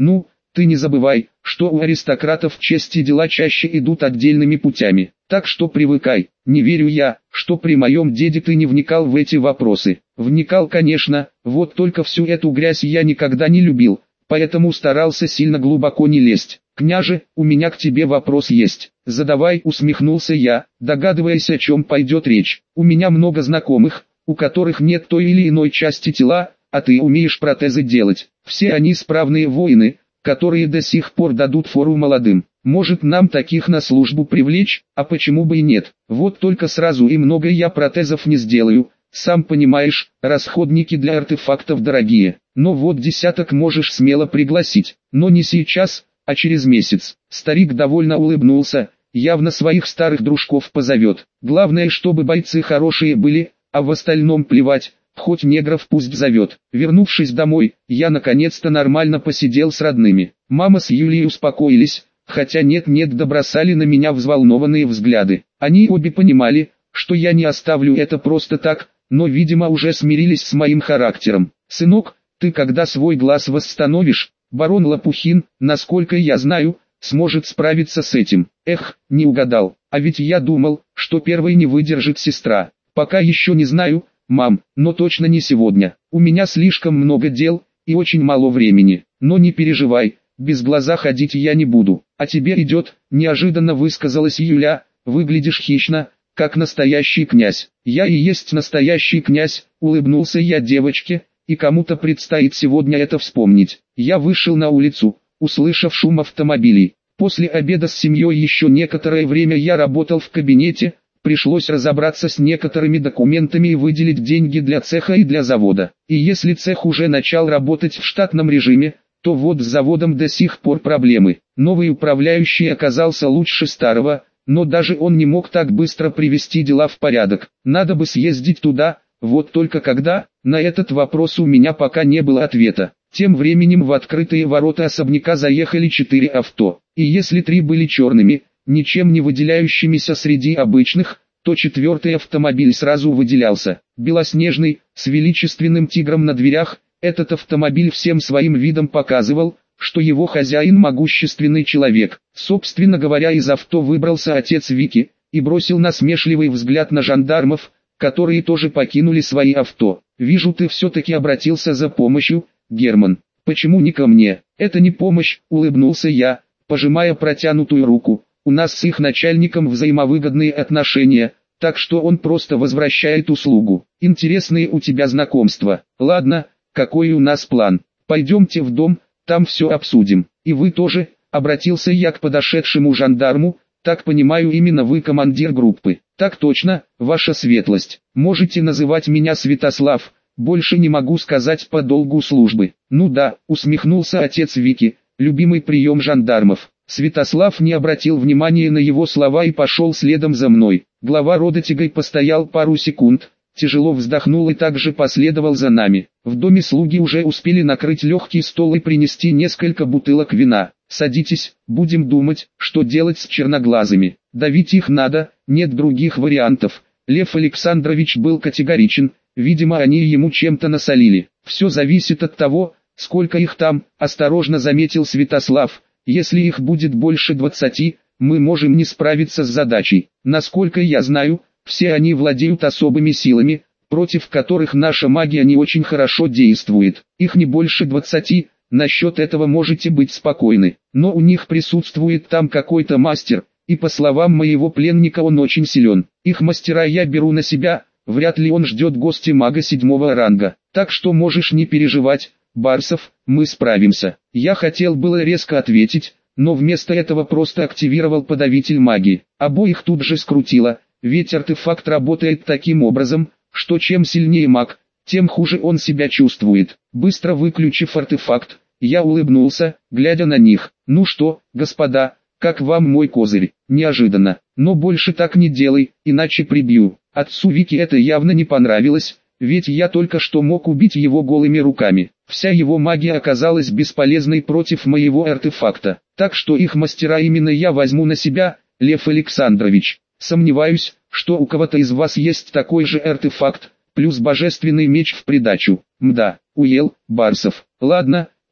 Ну, ты не забывай, что у аристократов чести дела чаще идут отдельными путями. Так что привыкай. Не верю я, что при моем деде ты не вникал в эти вопросы. Вникал, конечно, вот только всю эту грязь я никогда не любил, поэтому старался сильно глубоко не лезть. «Княже, у меня к тебе вопрос есть». «Задавай», усмехнулся я, догадываясь, о чем пойдет речь. «У меня много знакомых, у которых нет той или иной части тела, а ты умеешь протезы делать. Все они справные воины, которые до сих пор дадут фору молодым. Может, нам таких на службу привлечь, а почему бы и нет? Вот только сразу и много я протезов не сделаю. Сам понимаешь, расходники для артефактов дорогие. Но вот десяток можешь смело пригласить, но не сейчас, а через месяц». Старик довольно улыбнулся, явно своих старых дружков позовет. Главное, чтобы бойцы хорошие были, а в остальном плевать, хоть негров пусть зовет. Вернувшись домой, я наконец-то нормально посидел с родными. Мама с Юлией успокоились, хотя нет-нет да бросали на меня взволнованные взгляды. Они обе понимали, что я не оставлю это просто так, но видимо уже смирились с моим характером. «Сынок, ты когда свой глаз восстановишь, барон Лопухин, насколько я знаю, сможет справиться с этим». Эх, не угадал, а ведь я думал, что первой не выдержит сестра. «Пока еще не знаю, мам, но точно не сегодня. У меня слишком много дел и очень мало времени. Но не переживай, без глаза ходить я не буду. А тебе идет», неожиданно высказалась Юля, «выглядишь хищно, как настоящий князь». «Я и есть настоящий князь», улыбнулся я девочке, «и кому-то предстоит сегодня это вспомнить». Я вышел на улицу, услышав шум автомобилей. После обеда с семьей еще некоторое время я работал в кабинете, пришлось разобраться с некоторыми документами и выделить деньги для цеха и для завода. И если цех уже начал работать в штатном режиме, то вот с заводом до сих пор проблемы. Новый управляющий оказался лучше старого, но даже он не мог так быстро привести дела в порядок. Надо бы съездить туда, вот только когда, на этот вопрос у меня пока не было ответа. Тем временем в открытые ворота особняка заехали 4 авто, и если 3 были черными, ничем не выделяющимися среди обычных, то 4-й автомобиль сразу выделялся. Белоснежный, с величественным тигром на дверях, этот автомобиль всем своим видом показывал, что его хозяин могущественный человек. Собственно говоря, из авто выбрался отец Вики и бросил насмешливый взгляд на жандармов, которые тоже покинули свои авто. «Вижу, ты все-таки обратился за помощью, Герман. Почему не ко мне?» «Это не помощь», улыбнулся я, пожимая протянутую руку. «У нас с их начальником взаимовыгодные отношения, так что он просто возвращает услугу. Интересные у тебя знакомства. Ладно, какой у нас план? Пойдемте в дом, там все обсудим. И вы тоже», обратился я к подошедшему жандарму, «так понимаю, именно вы командир группы». «Так точно, ваша светлость. Можете называть меня Святослав, больше не могу сказать по долгу службы». «Ну да», усмехнулся отец Вики, любимый прием жандармов. Святослав не обратил внимания на его слова и пошел следом за мной. Глава рода Тигай постоял пару секунд, тяжело вздохнул и также последовал за нами. В доме слуги уже успели накрыть легкий стол и принести несколько бутылок вина. «Садитесь, будем думать, что делать с черноглазыми. Давить их надо, нет других вариантов». Лев Александрович был категоричен, видимо они ему чем-то насолили. «Все зависит от того, сколько их там», осторожно заметил Святослав. «Если их будет больше 20, мы можем не справиться с задачей. Насколько я знаю, все они владеют особыми силами, против которых наша магия не очень хорошо действует. Их не больше 20, насчет этого можете быть спокойны. Но у них присутствует там какой-то мастер, и по словам моего пленника он очень силен. Их мастера я беру на себя, вряд ли он ждет гостя мага 7-го ранга. Так что можешь не переживать, Барсов, мы справимся». Я хотел было резко ответить, но вместо этого просто активировал подавитель магии. Обоих тут же скрутило, ведь артефакт работает таким образом, что чем сильнее маг, тем хуже он себя чувствует. Быстро выключив артефакт, я улыбнулся, глядя на них. «Ну что, господа, как вам мой козырь?» «Неожиданно, но больше так не делай, иначе прибью». Отцу Вики это явно не понравилось, ведь я только что мог убить его голыми руками. Вся его магия оказалась бесполезной против моего артефакта. Так что их мастера именно я возьму на себя, Лев Александрович. Сомневаюсь, что у кого-то из вас есть такой же артефакт, плюс божественный меч в придачу. Мда, уел, Барсов. Ладно,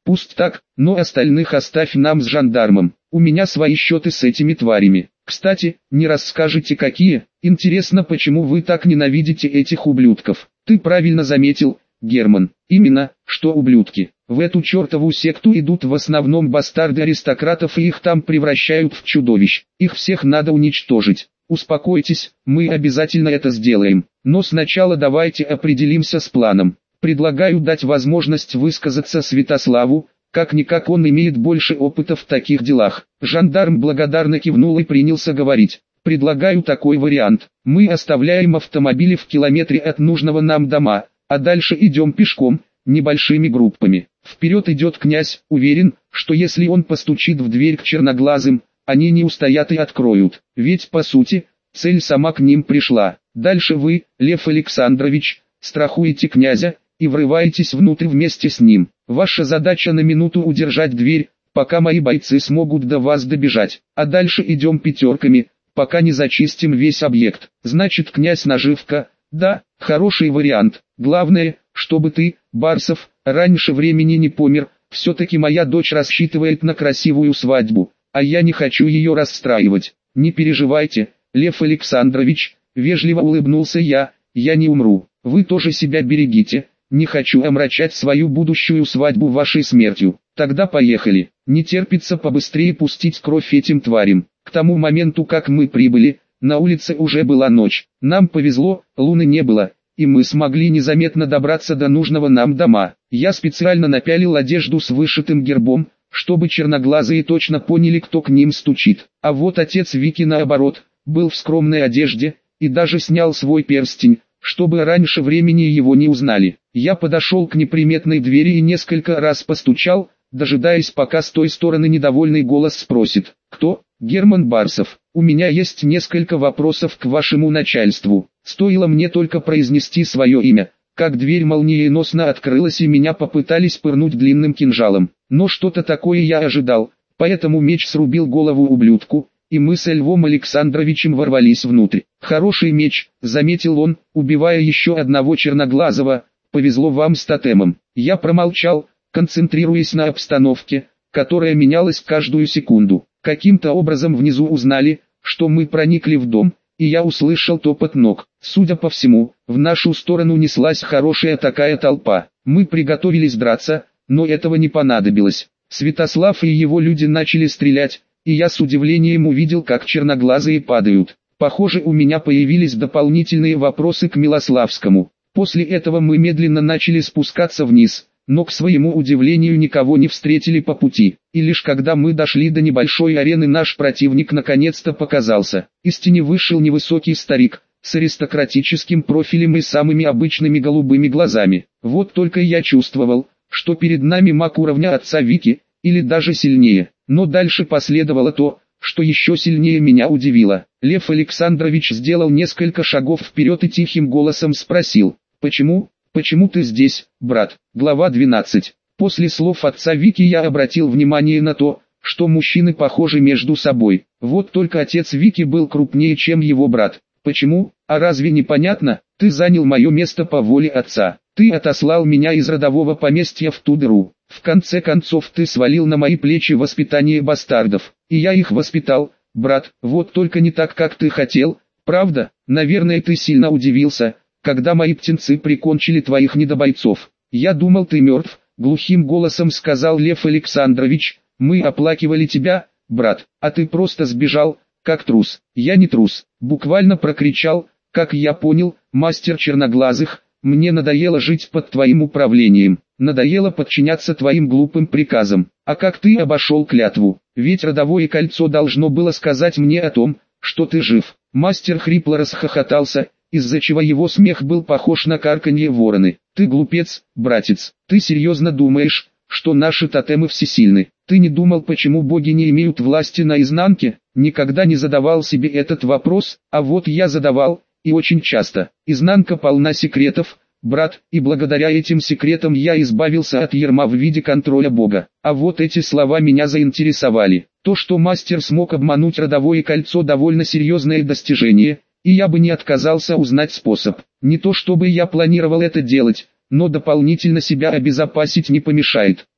Пусть так, но остальных оставь нам с жандармом. У меня свои счеты с этими тварями. Кстати, не расскажете какие? Интересно, почему вы так ненавидите этих ублюдков? Ты правильно заметил, Герман. Именно, что ублюдки. В эту чертову секту идут в основном бастарды аристократов и их там превращают в чудовищ. Их всех надо уничтожить. Успокойтесь, мы обязательно это сделаем. Но сначала давайте определимся с планом. Предлагаю дать возможность высказаться Святославу, как-никак он имеет больше опыта в таких делах. Жандарм благодарно кивнул и принялся говорить. Предлагаю такой вариант. Мы оставляем автомобили в километре от нужного нам дома, а дальше идем пешком, небольшими группами. Вперед идет князь, уверен, что если он постучит в дверь к черноглазым, они не устоят и откроют. Ведь по сути, цель сама к ним пришла. Дальше вы, Лев Александрович, страхуете князя и врываетесь внутрь вместе с ним. Ваша задача на минуту удержать дверь, пока мои бойцы смогут до вас добежать. А дальше идем пятерками, пока не зачистим весь объект. Значит, князь наживка, да, хороший вариант. Главное, чтобы ты, Барсов, раньше времени не помер. Все-таки моя дочь рассчитывает на красивую свадьбу, а я не хочу ее расстраивать. Не переживайте, Лев Александрович, вежливо улыбнулся я не умру. Вы тоже себя берегите. Не хочу омрачать свою будущую свадьбу вашей смертью. Тогда поехали. Не терпится побыстрее пустить кровь этим тварям. К тому моменту, как мы прибыли, на улице уже была ночь. Нам повезло, луны не было, и мы смогли незаметно добраться до нужного нам дома. Я специально напялил одежду с вышитым гербом, чтобы черноглазые точно поняли, кто к ним стучит. А вот отец Вики наоборот, был в скромной одежде, и даже снял свой перстень, чтобы раньше времени его не узнали. Я подошел к неприметной двери и несколько раз постучал, дожидаясь, пока с той стороны недовольный голос спросит: «Кто?» «Герман Барсов. У меня есть несколько вопросов к вашему начальству». Стоило мне только произнести свое имя, как дверь молниеносно открылась и меня попытались пырнуть длинным кинжалом. Но что-то такое я ожидал, поэтому меч срубил голову ублюдку, и мы с Львом Александровичем ворвались внутрь. «Хороший меч», — заметил он, убивая еще одного черноглазого. «Повезло вам с тотемом». Я промолчал, концентрируясь на обстановке, которая менялась каждую секунду. Каким-то образом внизу узнали, что мы проникли в дом, и я услышал топот ног. Судя по всему, в нашу сторону неслась хорошая такая толпа. Мы приготовились драться, но этого не понадобилось. Святослав и его люди начали стрелять, и я с удивлением увидел, как черноглазые падают. Похоже, у меня появились дополнительные вопросы к Милославскому. После этого мы медленно начали спускаться вниз, но к своему удивлению никого не встретили по пути. И лишь когда мы дошли до небольшой арены, наш противник наконец-то показался. Из тени вышел невысокий старик, с аристократическим профилем и самыми обычными голубыми глазами. Вот только я чувствовал, что перед нами маг уровня отца Вики, или даже сильнее. Но дальше последовало то, что еще сильнее меня удивило. Лев Александрович сделал несколько шагов вперед и тихим голосом спросил: «Почему ты здесь, брат?» Глава 12. После слов отца Вики я обратил внимание на то, что мужчины похожи между собой. Вот только отец Вики был крупнее, чем его брат. Почему? А разве не понятно? Ты занял мое место по воле отца. Ты отослал меня из родового поместья в ту дыру. В конце концов ты свалил на мои плечи воспитание бастардов. И я их воспитал, брат, вот только не так, как ты хотел. Правда? Наверное, ты сильно удивился, когда мои птенцы прикончили твоих недобойцов. Я думал, ты мертв, глухим голосом сказал Лев Александрович. Мы оплакивали тебя, брат, а ты просто сбежал, как трус. Я не трус, буквально прокричал, как я понял, мастер черноглазых. Мне надоело жить под твоим управлением, надоело подчиняться твоим глупым приказам. А как ты обошел клятву? Ведь родовое кольцо должно было сказать мне о том, что ты жив. Мастер хрипло расхохотался, из-за чего его смех был похож на карканье вороны. Ты глупец, братец, ты серьезно думаешь, что наши тотемы всесильны? Ты не думал, почему боги не имеют власти на изнанке? Никогда не задавал себе этот вопрос, а вот я задавал. И очень часто. Изнанка полна секретов, брат, и благодаря этим секретам я избавился от ярма в виде контроля Бога. А вот эти слова меня заинтересовали. То, что мастер смог обмануть родовое кольцо, довольно серьезное достижение, и я бы не отказался узнать способ. Не то чтобы я планировал это делать, но дополнительно себя обезопасить не помешает.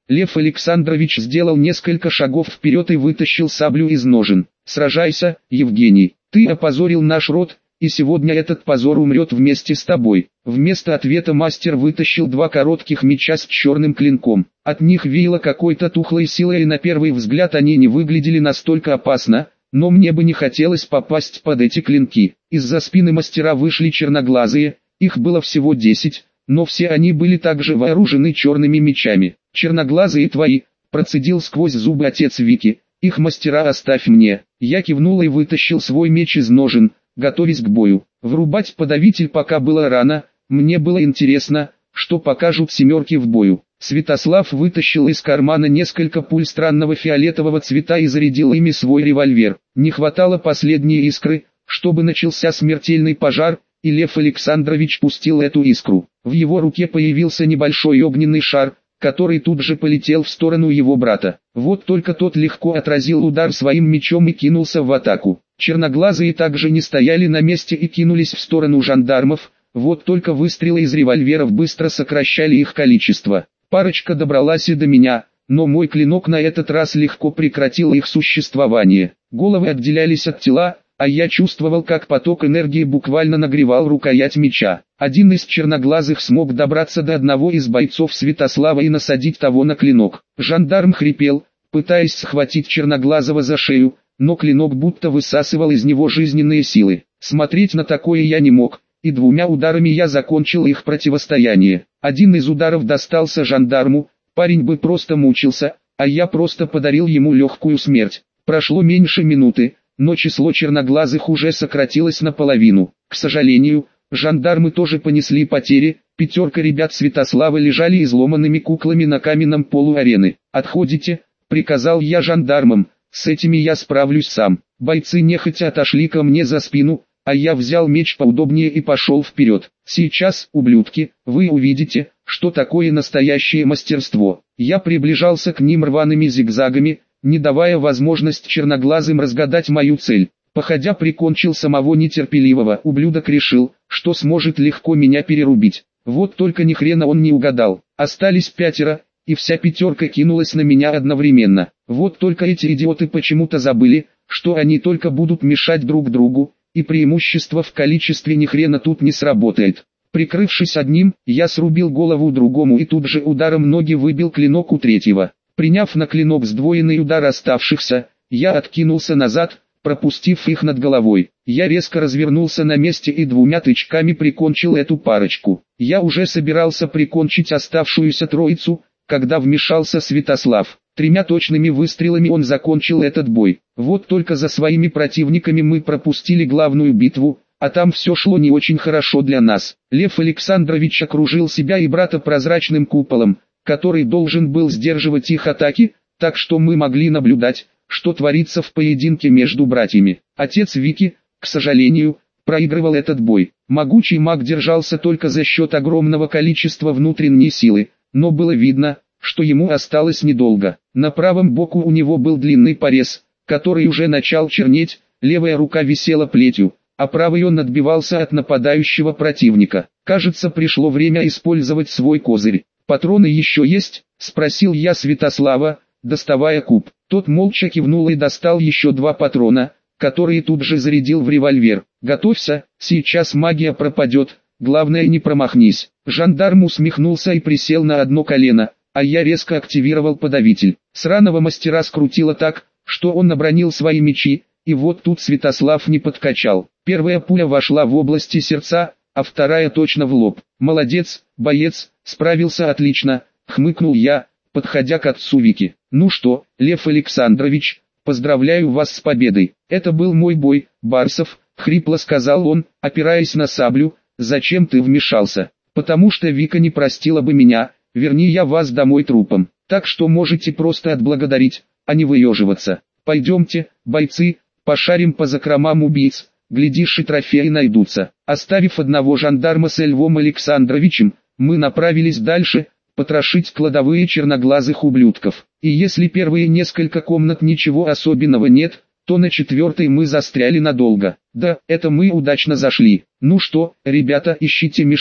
Лев Александрович сделал несколько шагов вперед и вытащил саблю из ножен. «Сражайся, Евгений, ты опозорил наш род, и сегодня этот позор умрет вместе с тобой». Вместо ответа мастер вытащил два коротких меча с черным клинком. От них веяло какой-то тухлой силой, и на первый взгляд они не выглядели настолько опасно, но мне бы не хотелось попасть под эти клинки. Из-за спины мастера вышли черноглазые, их было всего 10, но все они были также вооружены черными мечами. «Черноглазые твои», процедил сквозь зубы отец Вики, «их мастера оставь мне». Я кивнул и вытащил свой меч из ножен, готовясь к бою. Врубать подавитель пока было рано, мне было интересно, что покажут семерки в бою. Святослав вытащил из кармана несколько пуль странного фиолетового цвета и зарядил ими свой револьвер. Не хватало последней искры, чтобы начался смертельный пожар, и Лев Александрович пустил эту искру. В его руке появился небольшой огненный шар, который тут же полетел в сторону его брата. Вот только тот легко отразил удар своим мечом и кинулся в атаку. Черноглазые также не стояли на месте и кинулись в сторону жандармов, вот только выстрелы из револьверов быстро сокращали их количество. Парочка добралась и до меня, но мой клинок на этот раз легко прекратил их существование. Головы отделялись от тела, а я чувствовал, как поток энергии буквально нагревал рукоять меча. Один из черноглазых смог добраться до одного из бойцов Святослава и насадить того на клинок. Жандарм хрипел, пытаясь схватить черноглазого за шею, но клинок будто высасывал из него жизненные силы. Смотреть на такое я не мог, и двумя ударами я закончил их противостояние. Один из ударов достался жандарму, парень бы просто мучился, а я просто подарил ему легкую смерть. Прошло меньше минуты, но число черноглазых уже сократилось наполовину. К сожалению, жандармы тоже понесли потери, 5 ребят Святослава лежали изломанными куклами на каменном полу арены. «Отходите», — приказал я жандармам, — «с этими я справлюсь сам». Бойцы нехотя отошли ко мне за спину, а я взял меч поудобнее и пошел вперед. «Сейчас, ублюдки, вы увидите, что такое настоящее мастерство». Я приближался к ним рваными зигзагами, не давая возможность черноглазым разгадать мою цель. Походя прикончил самого нетерпеливого. Ублюдок решил, что сможет легко меня перерубить. Вот только ни хрена он не угадал. Остались 5, и вся 5 кинулась на меня одновременно. Вот только эти идиоты почему-то забыли, что они только будут мешать друг другу, и преимущество в количестве ни хрена тут не сработает. Прикрывшись одним, я срубил голову другому и тут же ударом ноги выбил клинок у третьего. Приняв на клинок сдвоенный удар оставшихся, я откинулся назад, пропустив их над головой. Я резко развернулся на месте и 2 тычками прикончил эту парочку. Я уже собирался прикончить оставшуюся троицу, когда вмешался Святослав. 3 точными выстрелами он закончил этот бой. Вот только за своими противниками мы пропустили главную битву, а там все шло не очень хорошо для нас. Лев Александрович окружил себя и брата прозрачным куполом, который должен был сдерживать их атаки, так что мы могли наблюдать, что творится в поединке между братьями. Отец Вики, к сожалению, проигрывал этот бой. Могучий маг держался только за счет огромного количества внутренней силы, но было видно, что ему осталось недолго. На правом боку у него был длинный порез, который уже начал чернеть, левая рука висела плетью, а правый он отбивался от нападающего противника. Кажется, пришло время использовать свой козырь. «Патроны еще есть?» – спросил я Святослава, доставая куб. Тот молча кивнул и достал еще 2 патрона, которые тут же зарядил в револьвер. «Готовься, сейчас магия пропадет, главное не промахнись». Жандарм усмехнулся и присел на одно колено, а я резко активировал подавитель. Сраного мастера скрутило так, что он обронил свои мечи, и вот тут Святослав не подкачал. Первая пуля вошла в области сердца, а вторая точно в лоб. «Молодец, боец, справился отлично», — хмыкнул я, подходя к отцу Вики. «Ну что, Лев Александрович, поздравляю вас с победой. Это был мой бой, Барсов», — хрипло сказал он, опираясь на саблю. «Зачем ты вмешался? Потому что Вика не простила бы меня, верни я вас домой трупом. Так что можете просто отблагодарить, а не выеживаться. Пойдемте, бойцы, пошарим по закромам убийц, глядишь и трофеи найдутся». Оставив одного жандарма с Львом Александровичем, мы направились дальше, потрошить кладовые черноглазых ублюдков. И если первые несколько комнат ничего особенного нет, то на 4-й мы застряли надолго. Да, это мы удачно зашли. «Ну что, ребята, ищите мешки»,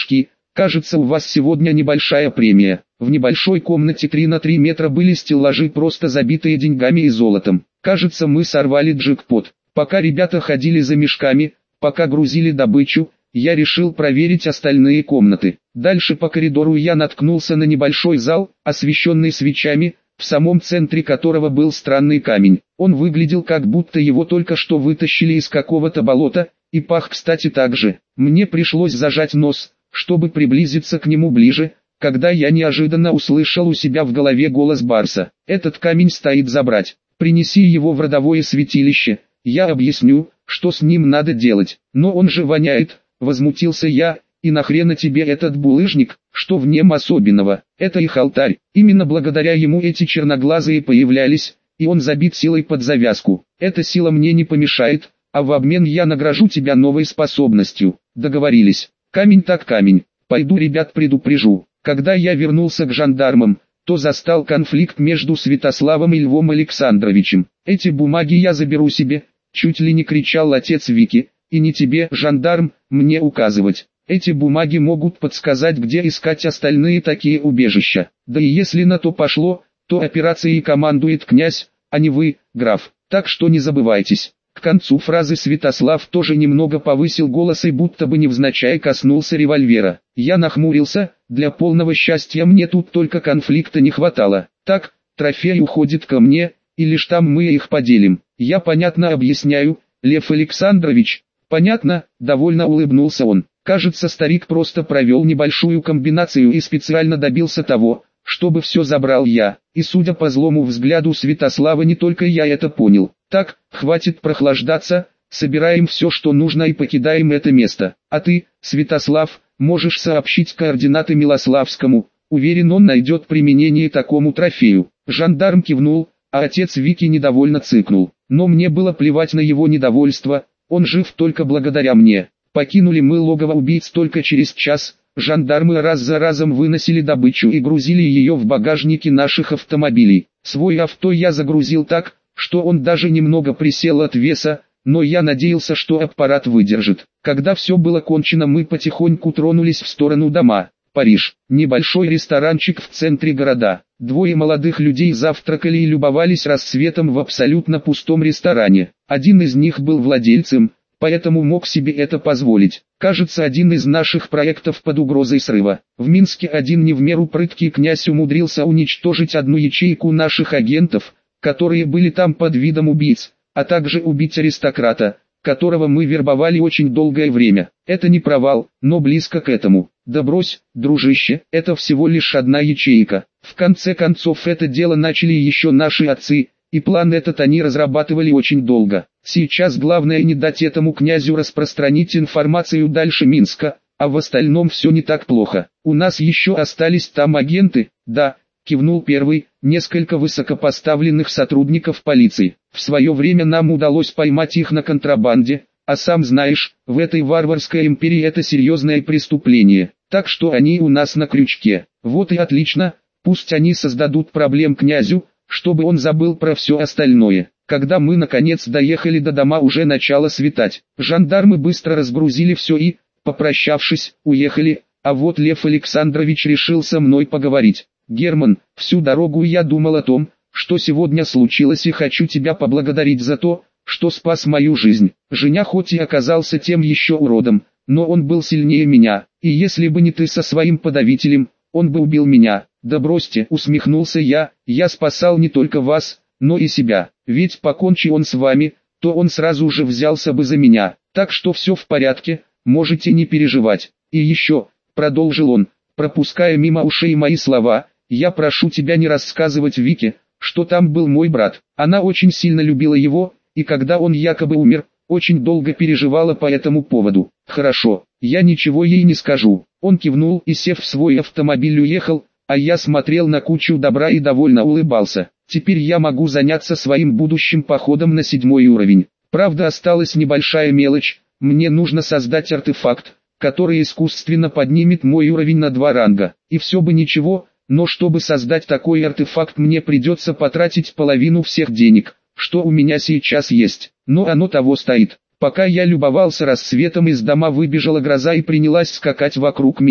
Кажется, у вас сегодня небольшая премия. В небольшой комнате 3 на 3 метра были стеллажи, просто забитые деньгами и золотом. Кажется, мы сорвали джекпот. Пока ребята ходили за мешками, пока грузили добычу, я решил проверить остальные комнаты. Дальше по коридору я наткнулся на небольшой зал, освещенный свечами, в самом центре которого был странный камень. Он выглядел, как будто его только что вытащили из какого-то болота, и пах, кстати, так же. Мне пришлось зажать нос, чтобы приблизиться к нему ближе, когда я неожиданно услышал у себя в голове голос Барса. «Этот камень стоит забрать. Принеси его в родовое святилище, я объясню, что с ним надо делать». «Но он же воняет», — возмутился я. «И нахрена тебе этот булыжник, что в нем особенного? Это их алтарь, именно благодаря ему эти черноглазые появлялись, и он забит силой под завязку. Эта сила мне не помешает, а в обмен я награжу тебя новой способностью». Договорились. Камень так камень, пойду ребят предупрежу. Когда я вернулся к жандармам, то застал конфликт между Святославом и Львом Александровичем. «Эти бумаги я заберу себе», чуть ли не кричал отец Вики, «и не тебе, жандарм, мне указывать. Эти бумаги могут подсказать, где искать остальные такие убежища. Да и если на то пошло, то операцией командует князь, а не вы, граф, так что не забывайтесь». К концу фразы Святослав тоже немного повысил голос и будто бы невзначай коснулся револьвера. Я нахмурился, для полного счастья мне тут только конфликта не хватало. «Так, трофей уходит ко мне, и лишь там мы их поделим. Я понятно объясняю, Лев Александрович?» «Понятно», — довольно улыбнулся он. Кажется, старик просто провел небольшую комбинацию и специально добился того, чтобы все забрал я. И судя по злому взгляду Святослава, не только я это понял. «Так, хватит прохлаждаться, собираем все, что нужно, и покидаем это место. А ты, Святослав, можешь сообщить координаты Милославскому, уверен, он найдет применение такому трофею». Жандарм кивнул, а отец Вики недовольно цыкнул. Но мне было плевать на его недовольство, он жив только благодаря мне. Покинули мы логово убийц только через час. Жандармы раз за разом выносили добычу и грузили ее в багажники наших автомобилей. Свой авто я загрузил так, что он даже немного присел от веса, но я надеялся, что аппарат выдержит. Когда все было кончено, мы потихоньку тронулись в сторону дома. Париж. Небольшой ресторанчик в центре города. Двое молодых людей завтракали и любовались рассветом в абсолютно пустом ресторане. Один из них был владельцем, поэтому мог себе это позволить. Кажется, один из наших проектов под угрозой срыва. В Минске один не в меру прыткий князь умудрился уничтожить одну ячейку наших агентов, которые были там под видом убийц, а также убить аристократа, которого мы вербовали очень долгое время. Это не провал, но близко к этому. Да брось, дружище, это всего лишь одна ячейка. В конце концов, это дело начали еще наши отцы, и план этот они разрабатывали очень долго. Сейчас главное не дать этому князю распространить информацию дальше Минска, а в остальном все не так плохо. У нас еще остались там агенты, да, кивнул первый, несколько высокопоставленных сотрудников полиции. В свое время нам удалось поймать их на контрабанде, а сам знаешь, в этой варварской империи это серьезное преступление, так что они у нас на крючке. Вот и отлично, пусть они создадут проблем князю, чтобы он забыл про все остальное. Когда мы наконец доехали до дома, уже начало светать. Жандармы быстро разгрузили все и, попрощавшись, уехали, а вот Лев Александрович решил со мной поговорить. «Герман, всю дорогу я думал о том, что сегодня случилось, и хочу тебя поблагодарить за то, что спас мою жизнь. Женя хоть и оказался тем еще уродом, но он был сильнее меня, и если бы не ты со своим подавителем, он бы убил меня». «Да бросьте», усмехнулся я спасал не только вас, но и себя, ведь покончи он с вами, то он сразу же взялся бы за меня, так что все в порядке, можете не переживать. И еще, продолжил он, пропуская мимо ушей мои слова, я прошу тебя не рассказывать Вике, что там был мой брат. Она очень сильно любила его, и когда он якобы умер, очень долго переживала по этому поводу. Хорошо, я ничего ей не скажу. Он кивнул и, сев в свой автомобиль, уехал, а я смотрел на кучу добра и довольно улыбался. Теперь я могу заняться своим будущим походом на 7-й уровень. Правда, осталась небольшая мелочь, мне нужно создать артефакт, который искусственно поднимет мой уровень на 2 ранга. И все бы ничего, но чтобы создать такой артефакт, мне придется потратить половину всех денег, что у меня сейчас есть. Но оно того стоит. Пока я любовался рассветом, из дома выбежала гроза и принялась скакать вокруг меня.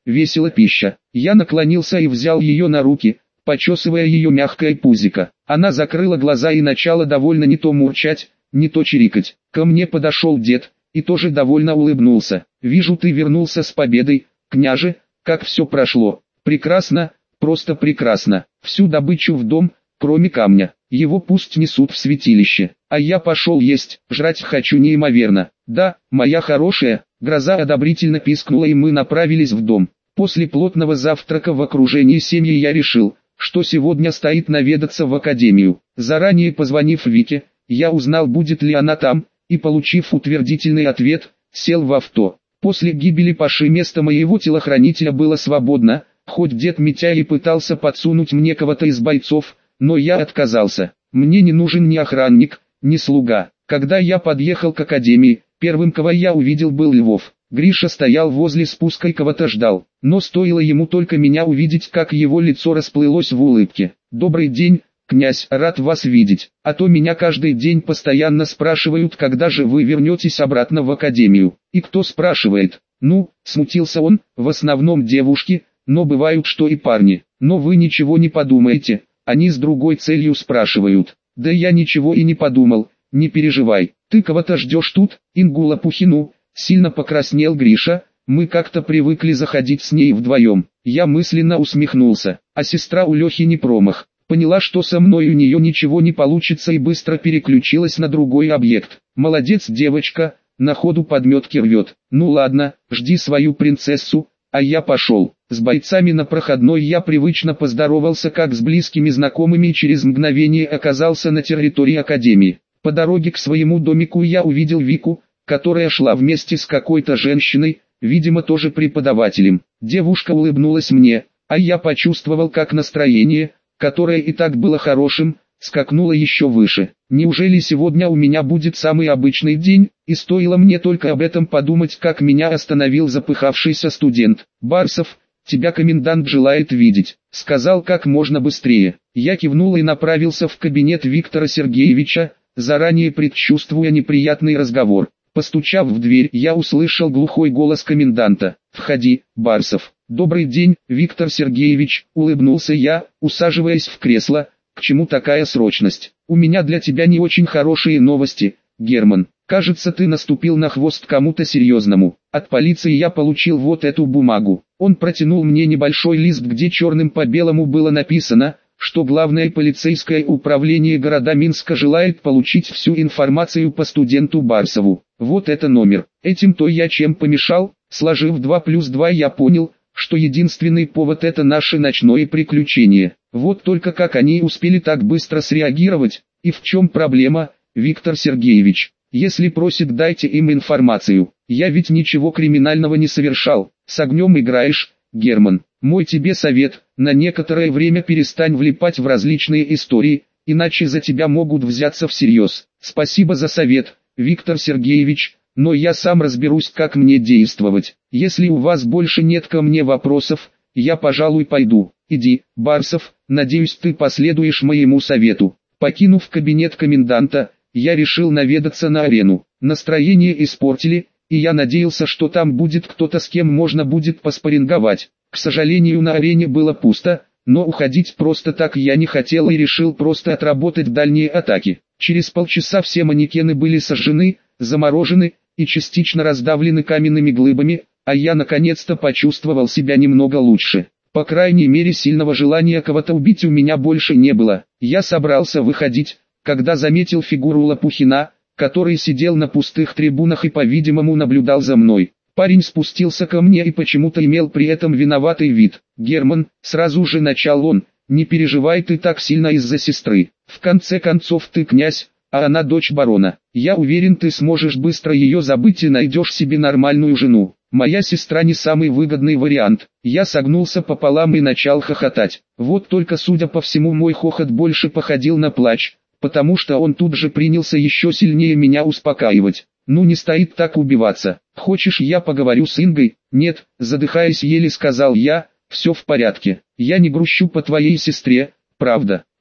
весела пища. Я наклонился и взял ее на руки, почесывая ее мягкое пузико. Она закрыла глаза и начала довольно не то мурчать, не то чирикать. Ко мне подошел дед, и тоже довольно улыбнулся. «Вижу, ты вернулся с победой, княже, как все прошло». «Прекрасно, просто прекрасно. Всю добычу в дом, кроме камня. Его пусть несут в святилище. А я пошел есть, жрать хочу неимоверно». «Да, моя хорошая». Гроза одобрительно пискнула, и мы направились в дом. После плотного завтрака в окружении семьи я решил, что сегодня стоит наведаться в академию. Заранее позвонив Вике, я узнал, будет ли она там, и, получив утвердительный ответ, сел в авто. После гибели Паши место моего телохранителя было свободно, хоть дед Митя и пытался подсунуть мне кого-то из бойцов, но я отказался. Мне не нужен ни охранник, ни слуга. Когда я подъехал к академии, первым, кого я увидел, был Львов. Гриша стоял возле спуска и кого-то ждал, но стоило ему только меня увидеть, как его лицо расплылось в улыбке. «Добрый день, князь, рад вас видеть, а то меня каждый день постоянно спрашивают, когда же вы вернетесь обратно в академию». «И кто спрашивает?» «Ну», смутился он, «в основном девушки, но бывают что и парни. Но вы ничего не подумаете, они с другой целью спрашивают». «Да я ничего и не подумал, не переживай. Ты кого-то ждешь тут?» «Ингу Лопухину». Сильно покраснел Гриша, мы как-то привыкли заходить с ней вдвоем. Я мысленно усмехнулся, а сестра у Лехи не промах. Поняла, что со мной у нее ничего не получится, и быстро переключилась на другой объект. Молодец девочка, на ходу подметки рвет. Ну ладно, жди свою принцессу, а я пошел. С бойцами на проходной я привычно поздоровался как с близкими знакомыми и через мгновение оказался на территории академии. По дороге к своему домику я увидел Вику, которая шла вместе с какой-то женщиной, видимо тоже преподавателем. Девушка улыбнулась мне, а я почувствовал, как настроение, которое и так было хорошим, скакнуло еще выше. Неужели сегодня у меня будет самый обычный день? И стоило мне только об этом подумать, как меня остановил запыхавшийся студент. «Барсов, тебя комендант желает видеть», — сказал как можно быстрее. Я кивнул и направился в кабинет Виктора Сергеевича, заранее предчувствуя неприятный разговор. Постучав в дверь, я услышал глухой голос коменданта. «Входи, Барсов». «Добрый день, Виктор Сергеевич», — улыбнулся я, усаживаясь в кресло. «К чему такая срочность? У меня для тебя не очень хорошие новости, Герман. Кажется, ты наступил на хвост кому-то серьезному. От полиции я получил вот эту бумагу». Он протянул мне небольшой лист, где черным по белому было написано, что Главное полицейское управление города Минска желает получить всю информацию по студенту Барсову. Вот это номер. Этим-то я чем помешал? Сложив 2 плюс 2, я понял, что единственный повод — это наше ночное приключение. Вот только как они успели так быстро среагировать? И в чем проблема, Виктор Сергеевич? Если просит, дайте им информацию. Я ведь ничего криминального не совершал. С огнем играешь, Герман. Мой тебе совет: на некоторое время перестань влипать в различные истории, иначе за тебя могут взяться всерьез. Спасибо за совет, Виктор Сергеевич, но я сам разберусь, как мне действовать. Если у вас больше нет ко мне вопросов, я, пожалуй, пойду. Иди, Барсов, надеюсь, ты последуешь моему совету. Покинув кабинет коменданта, я решил наведаться на арену. Настроение испортили, и я надеялся, что там будет кто-то, с кем можно будет поспарринговать. К сожалению, на арене было пусто, но уходить просто так я не хотел и решил просто отработать дальние атаки. Через полчаса все манекены были сожжены, заморожены и частично раздавлены каменными глыбами, а я наконец-то почувствовал себя немного лучше. По крайней мере, сильного желания кого-то убить у меня больше не было. Я собрался выходить, когда заметил фигуру Лопухина, который сидел на пустых трибунах и, по-видимому, наблюдал за мной. Парень спустился ко мне и почему-то имел при этом виноватый вид. «Герман», сразу же начал он, — «не переживай ты так сильно из-за сестры. В конце концов ты князь, а она дочь барона. Я уверен, ты сможешь быстро ее забыть и найдешь себе нормальную жену. Моя сестра не самый выгодный вариант». Я согнулся пополам и начал хохотать. Вот только, судя по всему, мой хохот больше походил на плач, потому что он тут же принялся еще сильнее меня успокаивать. «Ну не стоит так убиваться. Хочешь, я поговорю с Ингой?» «Нет», задыхаясь еле сказал я, «все в порядке. Я не грущу по твоей сестре, правда».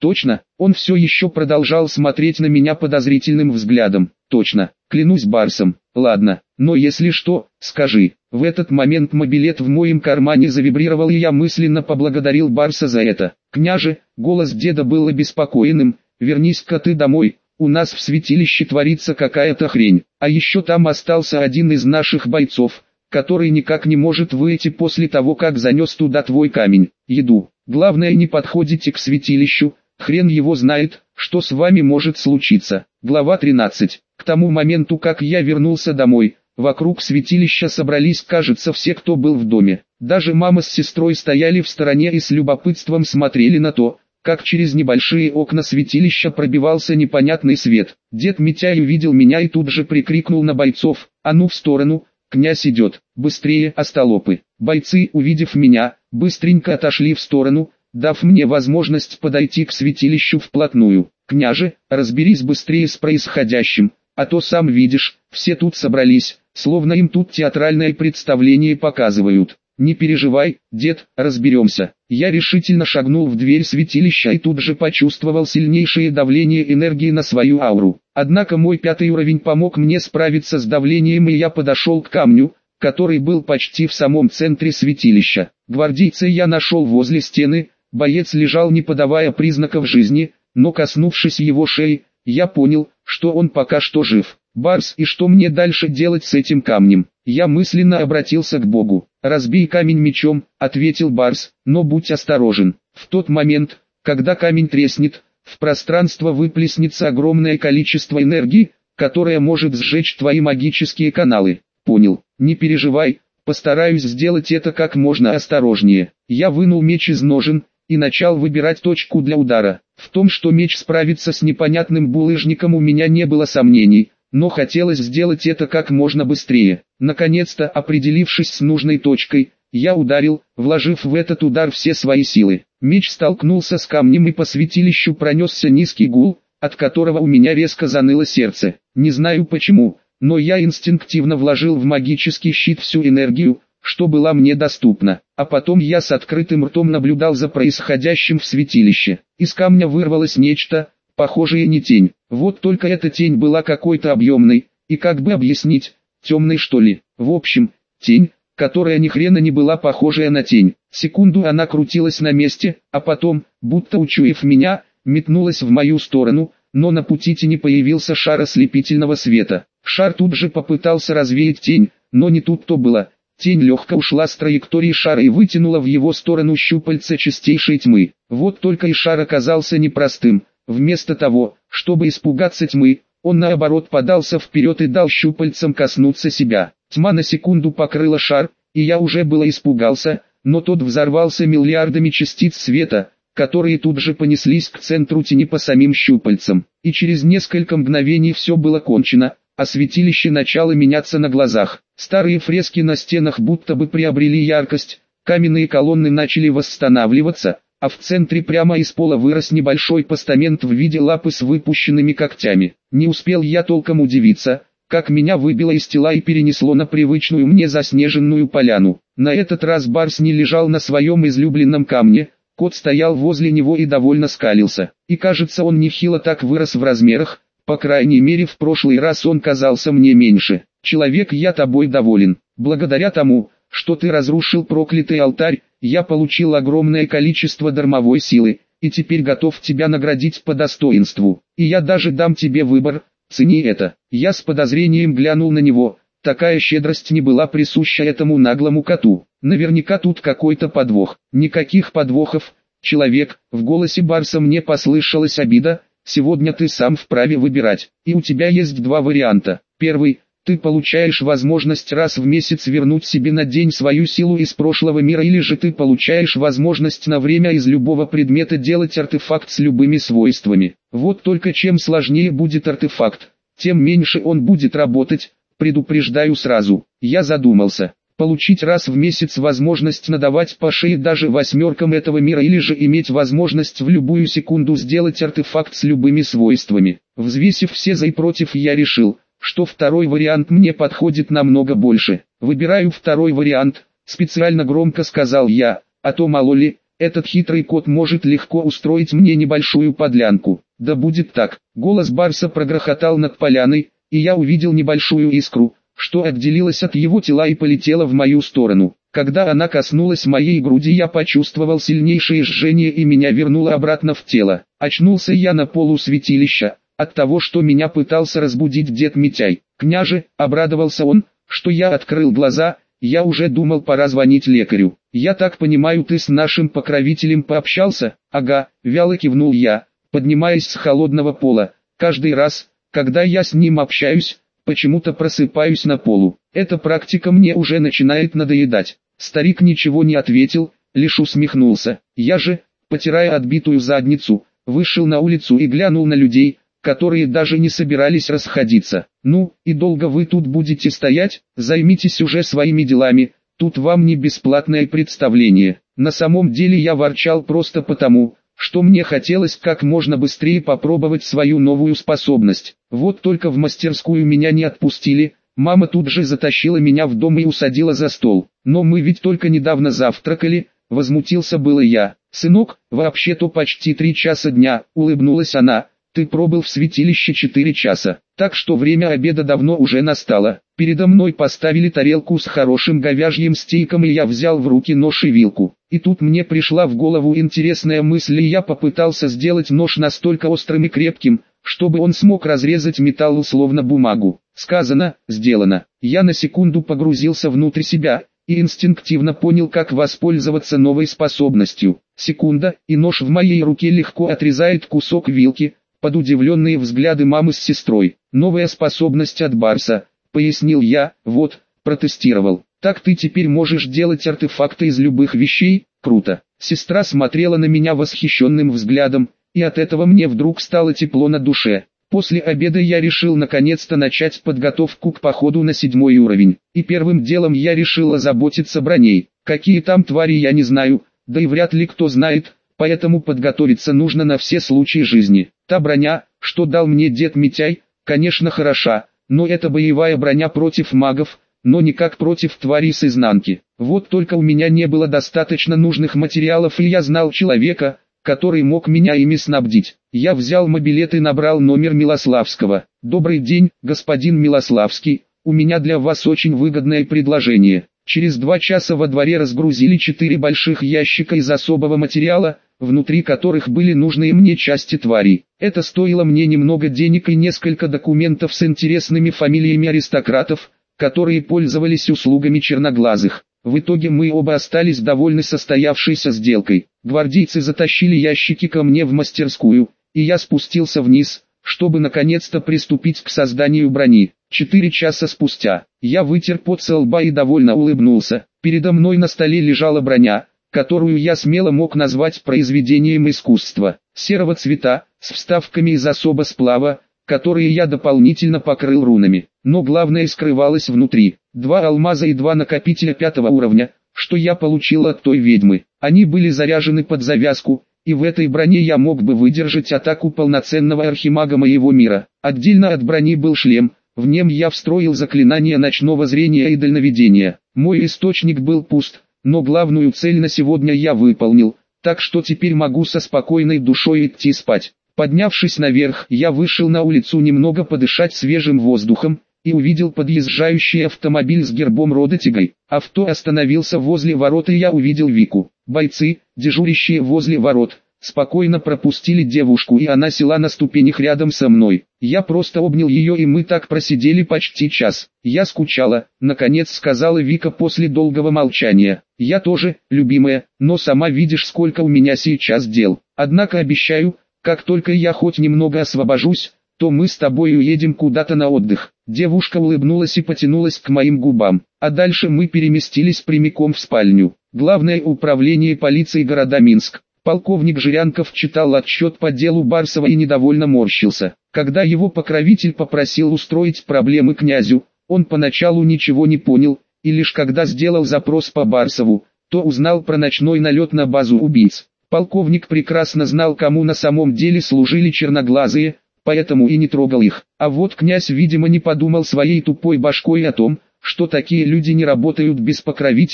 Точно, он все еще продолжал смотреть на меня подозрительным взглядом. Точно, клянусь Барсом. Ладно, но если что, скажи. В этот момент мобилет в моем кармане завибрировал, и я мысленно поблагодарил Барса за это. Княже, голос деда был обеспокоенным, вернись-ка ты домой, у нас в святилище творится какая-то хрень. А еще там остался один из наших бойцов, который никак не может выйти после того, как занес туда твой камень. Еду. Главное, не подходите к святилищу, хрен его знает, что с вами может случиться. Глава 13. К тому моменту, как я вернулся домой, вокруг святилища собрались, кажется, все, кто был в доме. Даже мама с сестрой стояли в стороне и с любопытством смотрели на то, как через небольшие окна святилища пробивался непонятный свет. Дед Митяй увидел меня и тут же прикрикнул на бойцов: «А ну в сторону, князь идет, быстрее, остолопы!» Бойцы, увидев меня, быстренько отошли в сторону, дав мне возможность подойти к святилищу вплотную. «Княже, разберись быстрее с происходящим, а то сам видишь, все тут собрались, словно им тут театральное представление показывают». «Не переживай, дед, разберемся». Я решительно шагнул в дверь святилища и тут же почувствовал сильнейшее давление энергии на свою ауру. Однако мой 5-й уровень помог мне справиться с давлением, и я подошел к камню, который был почти в самом центре святилища. Гвардейца я нашел возле стены, боец лежал, не подавая признаков жизни, но коснувшись его шеи, я понял, что он пока что жив. «Барс, и что мне дальше делать с этим камнем?» Я мысленно обратился к Богу. «Разбей камень мечом», — ответил Барс, — «но будь осторожен. В тот момент, когда камень треснет, в пространство выплеснется огромное количество энергии, которая может сжечь твои магические каналы». «Понял, не переживай, постараюсь сделать это как можно осторожнее». Я вынул меч из ножен и начал выбирать точку для удара. В том, что меч справится с непонятным булыжником, у меня не было сомнений, но хотелось сделать это как можно быстрее. Наконец-то, определившись с нужной точкой, я ударил, вложив в этот удар все свои силы. Меч столкнулся с камнем, и по святилищу пронесся низкий гул, от которого у меня резко заныло сердце. Не знаю почему, но я инстинктивно вложил в магический щит всю энергию, что была мне доступна. А потом я с открытым ртом наблюдал за происходящим в святилище. Из камня вырвалось нечто, похожее на тень. Вот только эта тень была какой-то объемной, и как бы объяснить, темной что ли. В общем, тень, которая ни хрена не была похожая на тень. Секунду она крутилась на месте, а потом, будто учуяв меня, метнулась в мою сторону, но на пути тени появился шар ослепительного света. Шар тут же попытался развеять тень, но не тут-то было. Тень легко ушла с траектории шара и вытянула в его сторону щупальца чистейшей тьмы. Вот только и шар оказался непростым. Вместо того, чтобы испугаться тьмы, он наоборот подался вперед и дал щупальцам коснуться себя. Тьма на секунду покрыла шар, и я уже было испугался, но тот взорвался миллиардами частиц света, которые тут же понеслись к центру тени по самим щупальцам. И через несколько мгновений все было кончено, а святилище начало меняться на глазах. Старые фрески на стенах будто бы приобрели яркость, каменные колонны начали восстанавливаться, а в центре прямо из пола вырос небольшой постамент в виде лапы с выпущенными когтями. Не успел я толком удивиться, как меня выбило из тела и перенесло на привычную мне заснеженную поляну. На этот раз Барс не лежал на своем излюбленном камне, кот стоял возле него и довольно скалился. И кажется, он нехило так вырос в размерах, по крайней мере в прошлый раз он казался мне меньше. «Человек, я тобой доволен. Благодаря тому, что ты разрушил проклятый алтарь, я получил огромное количество дармовой силы, и теперь готов тебя наградить по достоинству. И я даже дам тебе выбор, цени это». Я с подозрением глянул на него, такая щедрость не была присуща этому наглому коту. Наверняка тут какой-то подвох. Никаких подвохов, человек, в голосе Барса мне послышалась обида. Сегодня ты сам вправе выбирать, и у тебя есть два варианта. Первый. Ты получаешь возможность раз в месяц вернуть себе на день свою силу из прошлого мира, или же ты получаешь возможность на время из любого предмета делать артефакт с любыми свойствами. Вот только чем сложнее будет артефакт, тем меньше он будет работать, предупреждаю сразу. Я задумался. Получить раз в месяц возможность надавать по шее даже восьмеркам этого мира, или же иметь возможность в любую секунду сделать артефакт с любыми свойствами. Взвесив все за и против, я решил, что второй вариант мне подходит намного больше. Выбираю второй вариант, специально громко сказал я, а то мало ли, Этот хитрый кот может легко устроить мне небольшую подлянку. Да будет так. Голос барса прогрохотал над поляной, и я увидел небольшую искру, что отделилась от его тела и полетела в мою сторону. Когда она коснулась моей груди, я почувствовал сильнейшее жжение и меня вернуло обратно в тело. Очнулся я на полу святилища, от того, что меня пытался разбудить дед Митяй. «Княже», — обрадовался он, что я открыл глаза, я уже думал, пора звонить лекарю. «Я так понимаю, ты с нашим покровителем пообщался?» «Ага», — вяло кивнул я, поднимаясь с холодного пола. «Каждый раз, когда я с ним общаюсь, почему-то просыпаюсь на полу. Эта практика мне уже начинает надоедать». Старик ничего не ответил, лишь усмехнулся. Я же, потирая отбитую задницу, вышел на улицу и глянул на людей, которые даже не собирались расходиться. «Ну, и долго вы тут будете стоять? Займитесь уже своими делами, тут вам не бесплатное представление». На самом деле я ворчал просто потому, что мне хотелось как можно быстрее попробовать свою новую способность. Вот только в мастерскую меня не отпустили, мама тут же затащила меня в дом и усадила за стол. «Но мы ведь только недавно завтракали», — возмутился было я. «Сынок, вообще-то почти 3 часа дня», — улыбнулась она. «Ты пробыл в святилище 4 часа, так что время обеда давно уже настало». Передо мной поставили тарелку с хорошим говяжьим стейком, и я взял в руки нож и вилку. И тут мне пришла в голову интересная мысль, и я попытался сделать нож настолько острым и крепким, чтобы он смог разрезать металл словно бумагу. Сказано, сделано. Я на секунду погрузился внутрь себя и инстинктивно понял, как воспользоваться новой способностью. Секунда, и нож в моей руке легко отрезает кусок вилки, под удивленные взгляды мамы с сестрой. «Новая способность от барса», — пояснил я. «Вот, протестировал. Так ты теперь можешь делать артефакты из любых вещей? Круто». Сестра смотрела на меня восхищенным взглядом, и от этого мне вдруг стало тепло на душе. После обеда я решил наконец-то начать подготовку к походу на 7-й уровень. И первым делом я решил озаботиться броней. Какие там твари я не знаю, да и вряд ли кто знает, поэтому подготовиться нужно на все случаи жизни. Та броня, что дал мне дед Митяй, конечно хороша, но это боевая броня против магов, но никак против тварей с изнанки. Вот только у меня не было достаточно нужных материалов, и я знал человека, который мог меня ими снабдить. Я взял мобилет и набрал номер Милославского. «Добрый день, господин Милославский, у меня для вас очень выгодное предложение». Через 2 часа во дворе разгрузили 4 больших ящика из особого материала, внутри которых были нужные мне части тварей. Это стоило мне немного денег и несколько документов с интересными фамилиями аристократов, которые пользовались услугами черноглазых. В итоге мы оба остались довольны состоявшейся сделкой. Гвардейцы затащили ящики ко мне в мастерскую, и я спустился вниз, чтобы наконец-то приступить к созданию брони. 4 часа спустя, я вытер пот со лба и довольно улыбнулся. Передо мной на столе лежала броня, которую я смело мог назвать произведением искусства. Серого цвета, с вставками из особого сплава, которые я дополнительно покрыл рунами. Но главное скрывалось внутри. 2 алмаза и 2 накопителя 5-го уровня, что я получил от той ведьмы. Они были заряжены под завязку, и в этой броне я мог бы выдержать атаку полноценного архимага моего мира. Отдельно от брони был шлем, в нем я встроил заклинание ночного зрения и дальновидения. Мой источник был пуст, но главную цель на сегодня я выполнил, так что теперь могу со спокойной душой идти спать. Поднявшись наверх, я вышел на улицу немного подышать свежим воздухом, и увидел подъезжающий автомобиль с гербом рода Тигай. Авто остановился возле ворот, и я увидел Вику. Бойцы, дежурящие возле ворот, спокойно пропустили девушку, и она села на ступенях рядом со мной. Я просто обнял ее, и мы так просидели почти час. «Я скучала», — наконец сказала Вика после долгого молчания. «Я тоже, любимая, но сама видишь, сколько у меня сейчас дел. Однако обещаю, как только я хоть немного освобожусь, то мы с тобой уедем куда-то на отдых». Девушка улыбнулась и потянулась к моим губам. А дальше мы переместились прямиком в спальню. Главное управление полиции города Минск. Полковник Жирянков читал отчет по делу Барсова и недовольно морщился. Когда его покровитель попросил устроить проблемы князю, он поначалу ничего не понял, и лишь когда сделал запрос по Барсову, то узнал про ночной налет на базу убийц. Полковник прекрасно знал, кому на самом деле служили черноглазые, поэтому и не трогал их. А вот князь, видимо, не подумал своей тупой башкой о том, что такие люди не работают без покровителей,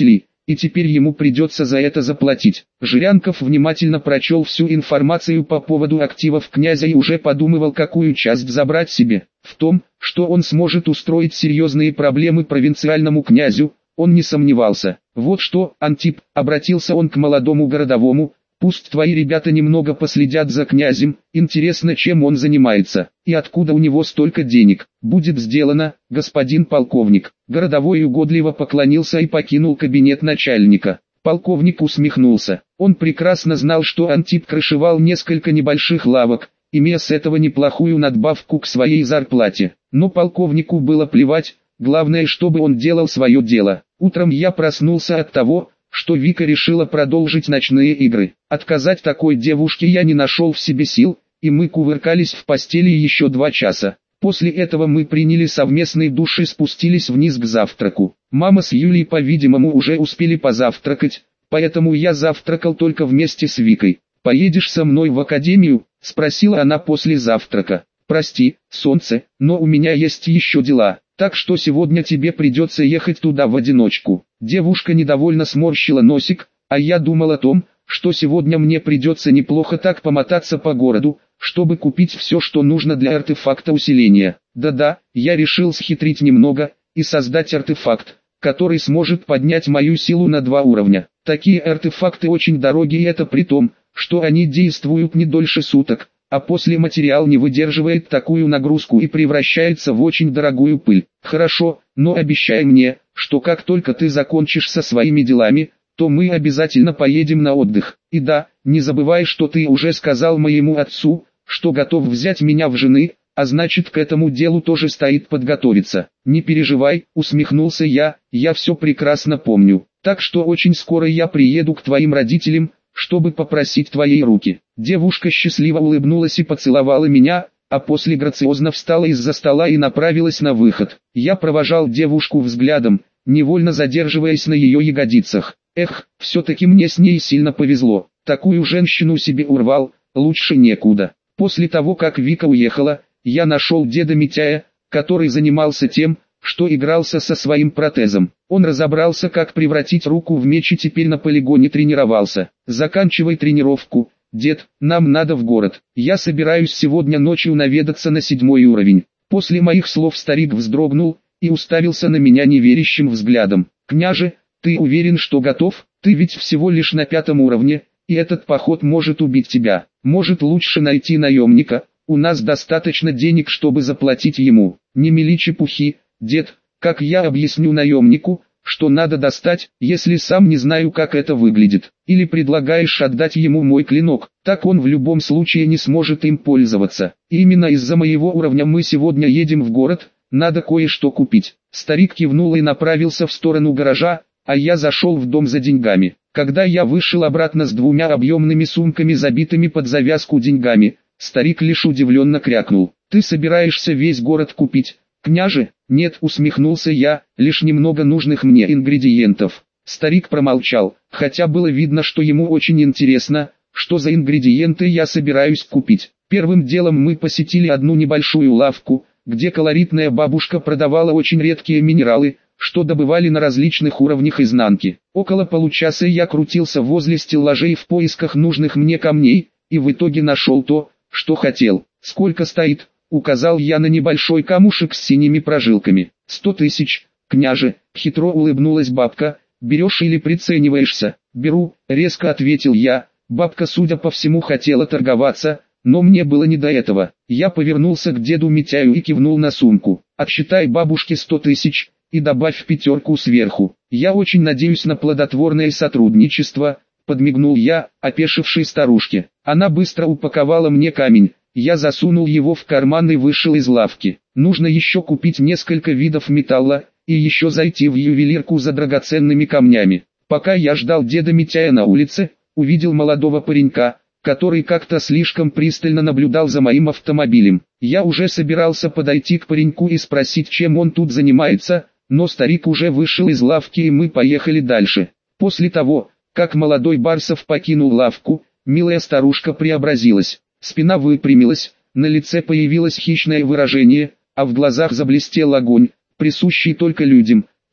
и теперь ему придется за это заплатить. Жирянков внимательно прочел всю информацию по поводу активов князя и уже подумывал, какую часть забрать себе. В том, что он сможет устроить серьезные проблемы провинциальному князю, он не сомневался. «Вот что, Антип», — обратился он к молодому городовому, — «пусть твои ребята немного последят за князем, интересно, чем он занимается, и откуда у него столько денег». «Будет сделано, господин полковник». Городовой угодливо поклонился и покинул кабинет начальника. Полковник усмехнулся. Он прекрасно знал, что Антип крышевал несколько небольших лавок, имея с этого неплохую надбавку к своей зарплате. Но полковнику было плевать, главное, чтобы он делал свое дело. Утром я проснулся от того, что Вика решила продолжить ночные игры. Отказать такой девушке я не нашел в себе сил, и мы кувыркались в постели еще 2 часа. После этого мы приняли совместный душ и спустились вниз к завтраку. Мама с Юлей, по-видимому, уже успели позавтракать, поэтому я завтракал только вместе с Викой. «Поедешь со мной в академию?» – спросила она после завтрака. «Прости, солнце, но у меня есть еще дела, так что сегодня тебе придется ехать туда в одиночку». Девушка недовольно сморщила носик, а я думал о том, что сегодня мне придется неплохо так помотаться по городу, чтобы купить все, что нужно для артефакта усиления. Да-да, я решил схитрить немного и создать артефакт, который сможет поднять мою силу на 2 уровня. Такие артефакты очень дорогие, и это при том, что они действуют не дольше суток, а после материал не выдерживает такую нагрузку и превращается в очень дорогую пыль. Хорошо, но обещай мне, что как только ты закончишь со своими делами, то мы обязательно поедем на отдых. И да, не забывай, что ты уже сказал моему отцу, что готов взять меня в жены, а значит, к этому делу тоже стоит подготовиться. Не переживай, усмехнулся я все прекрасно помню. Так что очень скоро я приеду к твоим родителям, чтобы попросить твоей руки. Девушка счастливо улыбнулась и поцеловала меня, а после грациозно встала из-за стола и направилась на выход. Я провожал девушку взглядом, невольно задерживаясь на ее ягодицах. Эх, все-таки мне с ней сильно повезло. Такую женщину себе урвал, лучше некуда. После того, как Вика уехала, я нашел деда Митяя, который занимался тем, что игрался со своим протезом. Он разобрался, как превратить руку в меч, и теперь на полигоне тренировался. «Заканчивай тренировку, дед, нам надо в город. Я собираюсь сегодня ночью наведаться на 7-й уровень». После моих слов старик вздрогнул и уставился на меня неверящим взглядом. «Княже, ты уверен, что готов? Ты ведь всего лишь на 5-м уровне, и этот поход может убить тебя. Может, лучше найти наемника, у нас достаточно денег, чтобы заплатить ему». «Не мели чепухи, дед, как я объясню наемнику, что надо достать, если сам не знаю, как это выглядит? Или предлагаешь отдать ему мой клинок, так он в любом случае не сможет им пользоваться. И именно из-за моего уровня мы сегодня едем в город, надо кое-что купить». Старик кивнул и направился в сторону гаража, а я зашел в дом за деньгами. Когда я вышел обратно с 2 объемными сумками, забитыми под завязку деньгами, старик лишь удивленно крякнул. «Ты собираешься весь город купить, княже?» «Нет», усмехнулся я, — «лишь немного нужных мне ингредиентов». Старик промолчал, хотя было видно, что ему очень интересно, что за ингредиенты я собираюсь купить. Первым делом мы посетили одну небольшую лавку, где колоритная бабушка продавала очень редкие минералы, что добывали на различных уровнях изнанки. Около получаса я крутился возле стеллажей в поисках нужных мне камней, и в итоге нашел то, что хотел. «Сколько стоит?» — указал я на небольшой камушек с синими прожилками. 100 тысяч, княже, — хитро улыбнулась бабка. «Берешь или прицениваешься?» «Беру», — резко ответил я. Бабка, судя по всему, хотела торговаться, но мне было не до этого. Я повернулся к деду Митяю и кивнул на сумку. «Отсчитай бабушке 100 тысяч, и добавь 5 сверху. Я очень надеюсь на плодотворное сотрудничество», — подмигнул я, опешившей старушке. Она быстро упаковала мне камень. Я засунул его в карман и вышел из лавки. Нужно еще купить несколько видов металла, и еще зайти в ювелирку за драгоценными камнями. Пока я ждал деда Митяя на улице, увидел молодого паренька, который как-то слишком пристально наблюдал за моим автомобилем. Я уже собирался подойти к пареньку и спросить, чем он тут занимается, но старик уже вышел из лавки, и мы поехали дальше. После того, как молодой Барсов покинул лавку, милая старушка преобразилась. Спина выпрямилась, на лице появилось хищное выражение, а в глазах заблестел огонь, присущий только людям,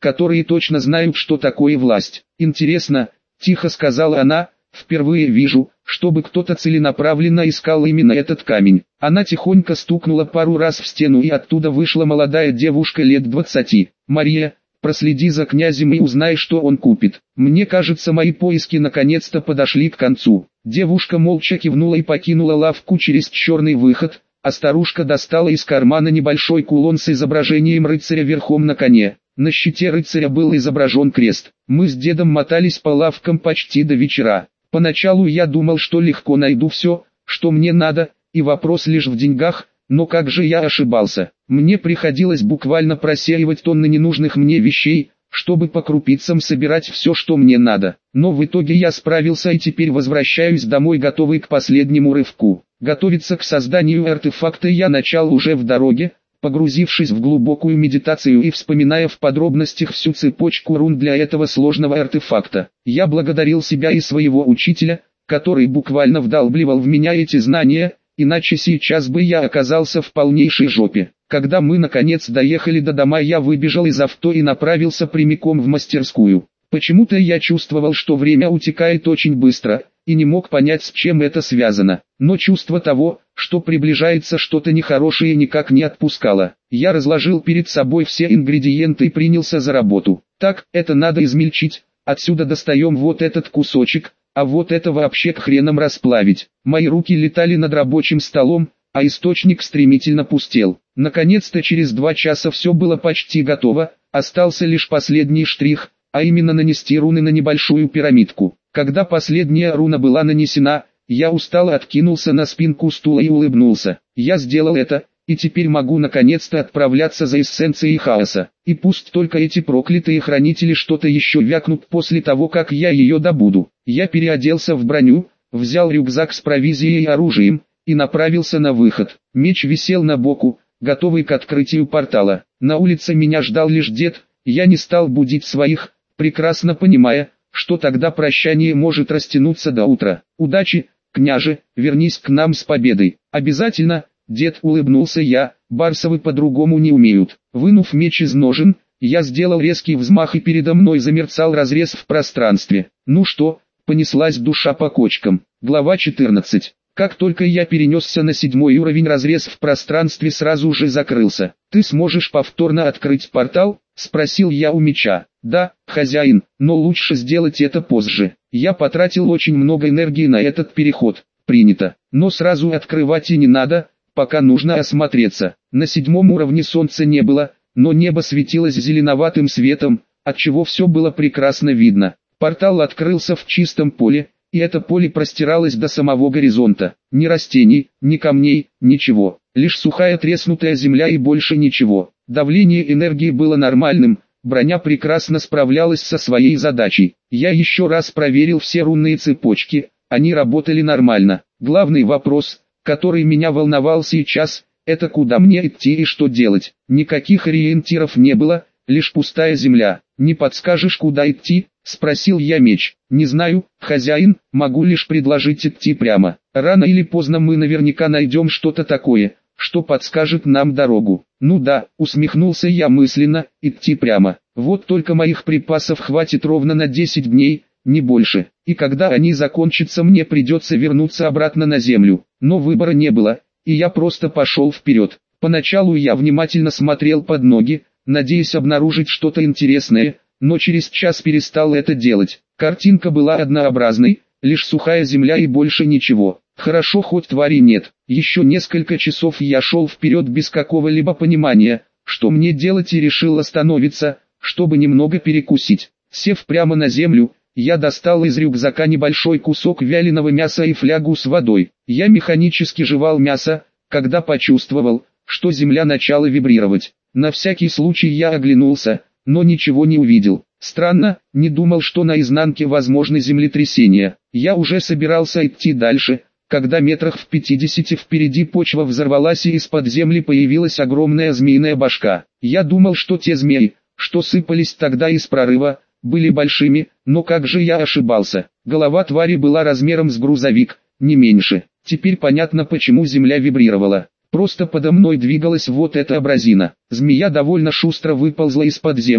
которые точно знают, что такое власть. Интересно, тихо сказала она, впервые вижу, чтобы кто-то целенаправленно искал именно этот камень. Она тихонько стукнула пару раз в стену, и оттуда вышла молодая девушка лет 20. Мария, проследи за князем и узнай, что он купит. Мне кажется, мои поиски наконец-то подошли к концу. Девушка молча кивнула и покинула лавку через черный выход, а старушка достала из кармана небольшой кулон с изображением рыцаря верхом на коне. На щите рыцаря был изображен крест. Мы с дедом мотались по лавкам почти до вечера. Поначалу я думал, что легко найду все, что мне надо, и вопрос лишь в деньгах, но как же я ошибался. Мне приходилось буквально просеивать тонны ненужных мне вещей, чтобы по крупицам собирать все, что мне надо. Но в итоге я справился и теперь возвращаюсь домой готовый к последнему рывку. Готовиться к созданию артефакта я начал уже в дороге, погрузившись в глубокую медитацию и вспоминая в подробностях всю цепочку рун для этого сложного артефакта. Я благодарил себя и своего учителя, который буквально вдалбливал в меня эти знания, иначе сейчас бы я оказался в полнейшей жопе. Когда мы наконец доехали до дома, я выбежал из авто и направился прямиком в мастерскую. Почему-то я чувствовал, что время утекает очень быстро, и не мог понять, с чем это связано. Но чувство того, что приближается что-то нехорошее, никак не отпускало. Я разложил перед собой все ингредиенты и принялся за работу. Так, это надо измельчить, отсюда достаем вот этот кусочек, а вот это вообще к хренам расплавить. Мои руки летали над рабочим столом, а источник стремительно пустел. Наконец-то через 2 часа все было почти готово, остался лишь последний штрих, а именно нанести руны на небольшую пирамидку. Когда последняя руна была нанесена, я устало откинулся на спинку стула и улыбнулся. Я сделал это, и теперь могу наконец-то отправляться за эссенцией хаоса. И пусть только эти проклятые хранители что-то еще вякнут после того, как я ее добуду. Я переоделся в броню, взял рюкзак с провизией и оружием, и направился на выход. Меч висел на боку, готовый к открытию портала. На улице меня ждал лишь дед, я не стал будить своих, прекрасно понимая, что тогда прощание может растянуться до утра. Удачи, княже, вернись к нам с победой. Обязательно, дед, улыбнулся я, барсовы по-другому не умеют. Вынув меч из ножен, я сделал резкий взмах и передо мной замерцал разрез в пространстве. Ну что, понеслась душа по кочкам. Глава 14. Как только я перенесся на 7-й уровень, разрез в пространстве сразу же закрылся. «Ты сможешь повторно открыть портал?» — спросил я у меча. «Да, хозяин, но лучше сделать это позже. Я потратил очень много энергии на этот переход». «Принято. Но сразу открывать и не надо, пока нужно осмотреться». На 7-м уровне солнца не было, но небо светилось зеленоватым светом, отчего все было прекрасно видно. Портал открылся в чистом поле, и это поле простиралось до самого горизонта. Ни растений, ни камней, ничего. Лишь сухая треснутая земля и больше ничего. Давление энергии было нормальным, броня прекрасно справлялась со своей задачей. Я еще раз проверил все рунные цепочки, они работали нормально. Главный вопрос, который меня волновал сейчас, это куда мне идти и что делать. Никаких ориентиров не было, лишь пустая земля. «Не подскажешь, куда идти?» — спросил я меч. «Не знаю, хозяин, могу лишь предложить идти прямо. Рано или поздно мы наверняка найдем что-то такое, что подскажет нам дорогу». «Ну да», — усмехнулся я мысленно, — «идти прямо. Вот только моих припасов хватит ровно на 10 дней, не больше. И когда они закончатся, мне придется вернуться обратно на землю». Но выбора не было, и я просто пошел вперед. Поначалу я внимательно смотрел под ноги, надеясь обнаружить что-то интересное, но через час перестал это делать. Картинка была однообразной, лишь сухая земля и больше ничего. Хорошо, хоть твари нет. Еще несколько часов я шел вперед без какого-либо понимания, что мне делать, и решил остановиться, чтобы немного перекусить. Сев прямо на землю, я достал из рюкзака небольшой кусок вяленого мяса и флягу с водой. Я механически жевал мясо, когда почувствовал, что земля начала вибрировать. На всякий случай я оглянулся, но ничего не увидел. Странно, не думал, что на изнанке возможны землетрясения. Я уже собирался идти дальше, когда метрах в 50 впереди почва взорвалась и из-под земли появилась огромная змеиная башка. Я думал, что те змеи, что сыпались тогда из прорыва, были большими, но как же я ошибался. Голова твари была размером с грузовик, не меньше. Теперь понятно, почему земля вибрировала. Просто подо мной двигалась вот эта абразина. Змея довольно шустро выползла из-под земли,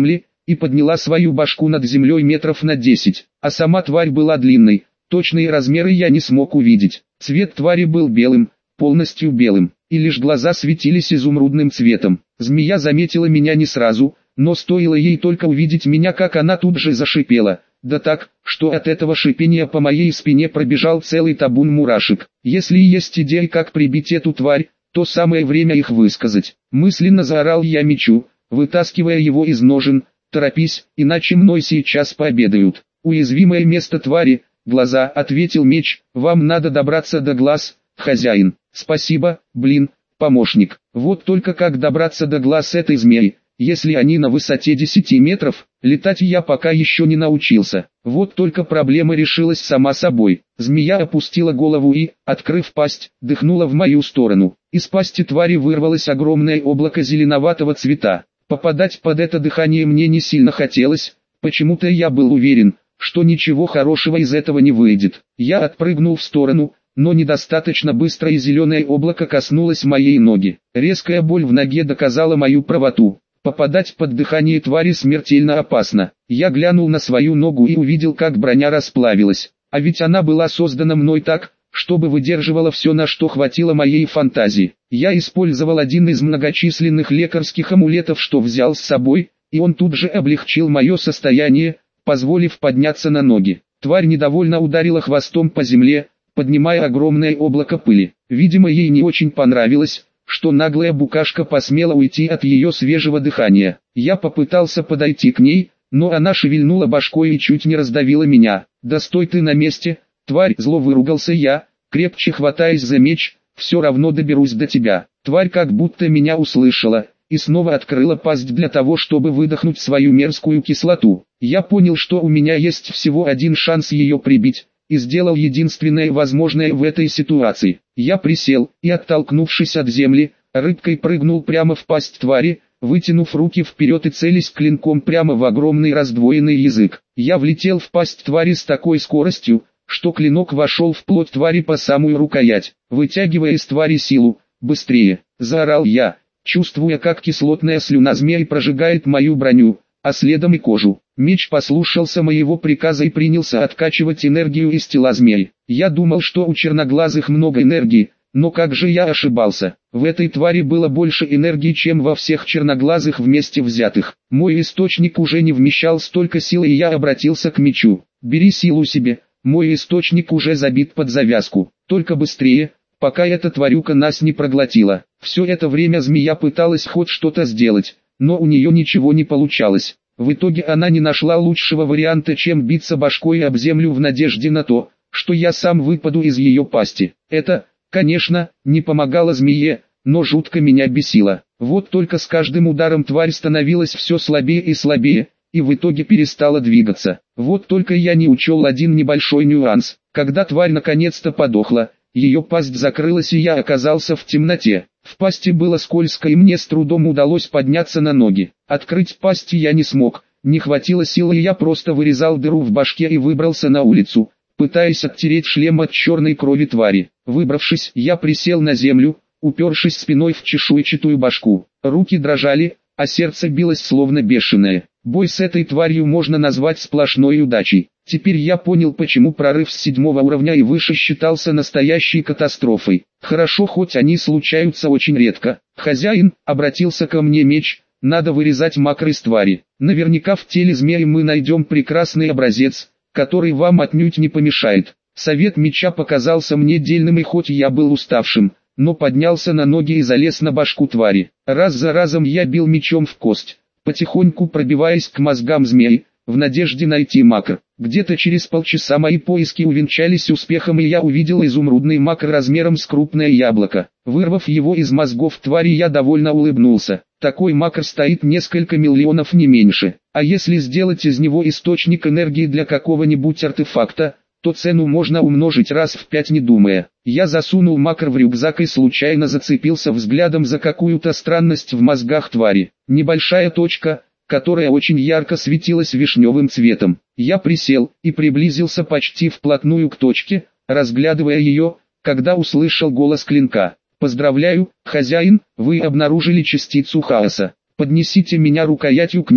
и подняла свою башку над землей метров на 10, а сама тварь была длинной, точные размеры я не смог увидеть. Цвет твари был белым, полностью белым, и лишь глаза светились изумрудным цветом. Змея заметила меня не сразу, но стоило ей только увидеть меня, как она тут же зашипела, да так, что от этого шипения по моей спине пробежал целый табун мурашек. Если есть идеи, как прибить эту тварь, то самое время их высказать. Мысленно заорал я мечу, вытаскивая его из ножен: торопись, иначе мной сейчас пообедают. Уязвимое место твари — глаза, ответил меч. Вам надо добраться до глаз, хозяин. Спасибо, помощник. Вот только как добраться до глаз этой змеи, если они на высоте 10 метров? Летать я пока еще не научился. Вот только проблема решилась сама собой. Змея опустила голову и, открыв пасть, дыхнула в мою сторону. Из пасти твари вырвалось огромное облако зеленоватого цвета. Попадать под это дыхание мне не сильно хотелось, почему-то я был уверен, что ничего хорошего из этого не выйдет. Я отпрыгнул в сторону, но недостаточно быстро, и зеленое облако коснулось моей ноги. Резкая боль в ноге доказала мою правоту. Попадать под дыхание твари смертельно опасно. Я глянул на свою ногу и увидел, как броня расплавилась. А ведь она была создана мной так, чтобы выдерживала все, на что хватило моей фантазии. Я использовал один из многочисленных лекарских амулетов, что взял с собой, и он тут же облегчил мое состояние, позволив подняться на ноги. Тварь недовольно ударила хвостом по земле, поднимая огромное облако пыли. Видимо, ей не очень понравилось, что наглая букашка посмела уйти от ее свежего дыхания. Я попытался подойти к ней, но она шевельнула башкой и чуть не раздавила меня. «Да стой ты на месте, тварь!» — зло выругался я, крепче хватаясь за меч. «Все равно доберусь до тебя». Тварь как будто меня услышала и снова открыла пасть для того, чтобы выдохнуть свою мерзкую кислоту. Я понял, что у меня есть всего один шанс ее прибить, и сделал единственное возможное в этой ситуации. Я присел и, оттолкнувшись от земли, рыбкой прыгнул прямо в пасть твари, вытянув руки вперед и целясь клинком прямо в огромный раздвоенный язык. Я влетел в пасть твари с такой скоростью, что клинок вошел в плоть твари по самую рукоять, вытягивая из твари силу. «Быстрее!» — заорал я, чувствуя, как кислотная слюна змеи прожигает мою броню, а следом и кожу. Меч послушался моего приказа и принялся откачивать энергию из тела змей. Я думал, что у черноглазых много энергии, но как же я ошибался. В этой твари было больше энергии, чем во всех черноглазых вместе взятых. Мой источник уже не вмещал столько силы, и я обратился к мечу. «Бери силу себе, мой источник уже забит под завязку. Только быстрее, пока эта тварюка нас не проглотила». Все это время змея пыталась хоть что-то сделать, но у нее ничего не получалось. В итоге она не нашла лучшего варианта, чем биться башкой об землю в надежде на то, что я сам выпаду из ее пасти. Это, конечно, не помогало змее, но жутко меня бесило. Вот только с каждым ударом тварь становилась все слабее и слабее, и в итоге перестала двигаться. Вот только я не учел один небольшой нюанс. Когда тварь наконец-то подохла, ее пасть закрылась, и я оказался в темноте. В пасти было скользко, и мне с трудом удалось подняться на ноги. Открыть пасть я не смог, не хватило силы, и я просто вырезал дыру в башке и выбрался на улицу, пытаясь оттереть шлем от черной крови твари. Выбравшись, я присел на землю, упершись спиной в чешуйчатую башку. Руки дрожали, а сердце билось словно бешеное. Бой с этой тварью можно назвать сплошной удачей. Теперь я понял, почему прорыв с 7-го уровня и выше считался настоящей катастрофой. Хорошо, хоть они случаются очень редко. «Хозяин», — обратился ко мне меч, — «надо вырезать макры из твари. Наверняка в теле змеи мы найдем прекрасный образец, который вам отнюдь не помешает». Совет меча показался мне дельным, и хоть я был уставшим, но поднялся на ноги и залез на башку твари. Раз за разом я бил мечом в кость, потихоньку пробиваясь к мозгам змеи, в надежде найти макр. Где-то через полчаса мои поиски увенчались успехом, и я увидел изумрудный макр размером с крупное яблоко. Вырвав его из мозгов твари, я довольно улыбнулся. Такой макр стоит несколько миллионов, не меньше. А если сделать из него источник энергии для какого-нибудь артефакта, то цену можно умножить раз в 5, не думая. Я засунул макр в рюкзак и случайно зацепился взглядом за какую-то странность в мозгах твари. Небольшая точка, которая очень ярко светилась вишневым цветом. Я присел и приблизился почти вплотную к точке, разглядывая ее, когда услышал голос клинка. «Поздравляю, хозяин, вы обнаружили частицу хаоса. Поднесите меня рукоятью к ней,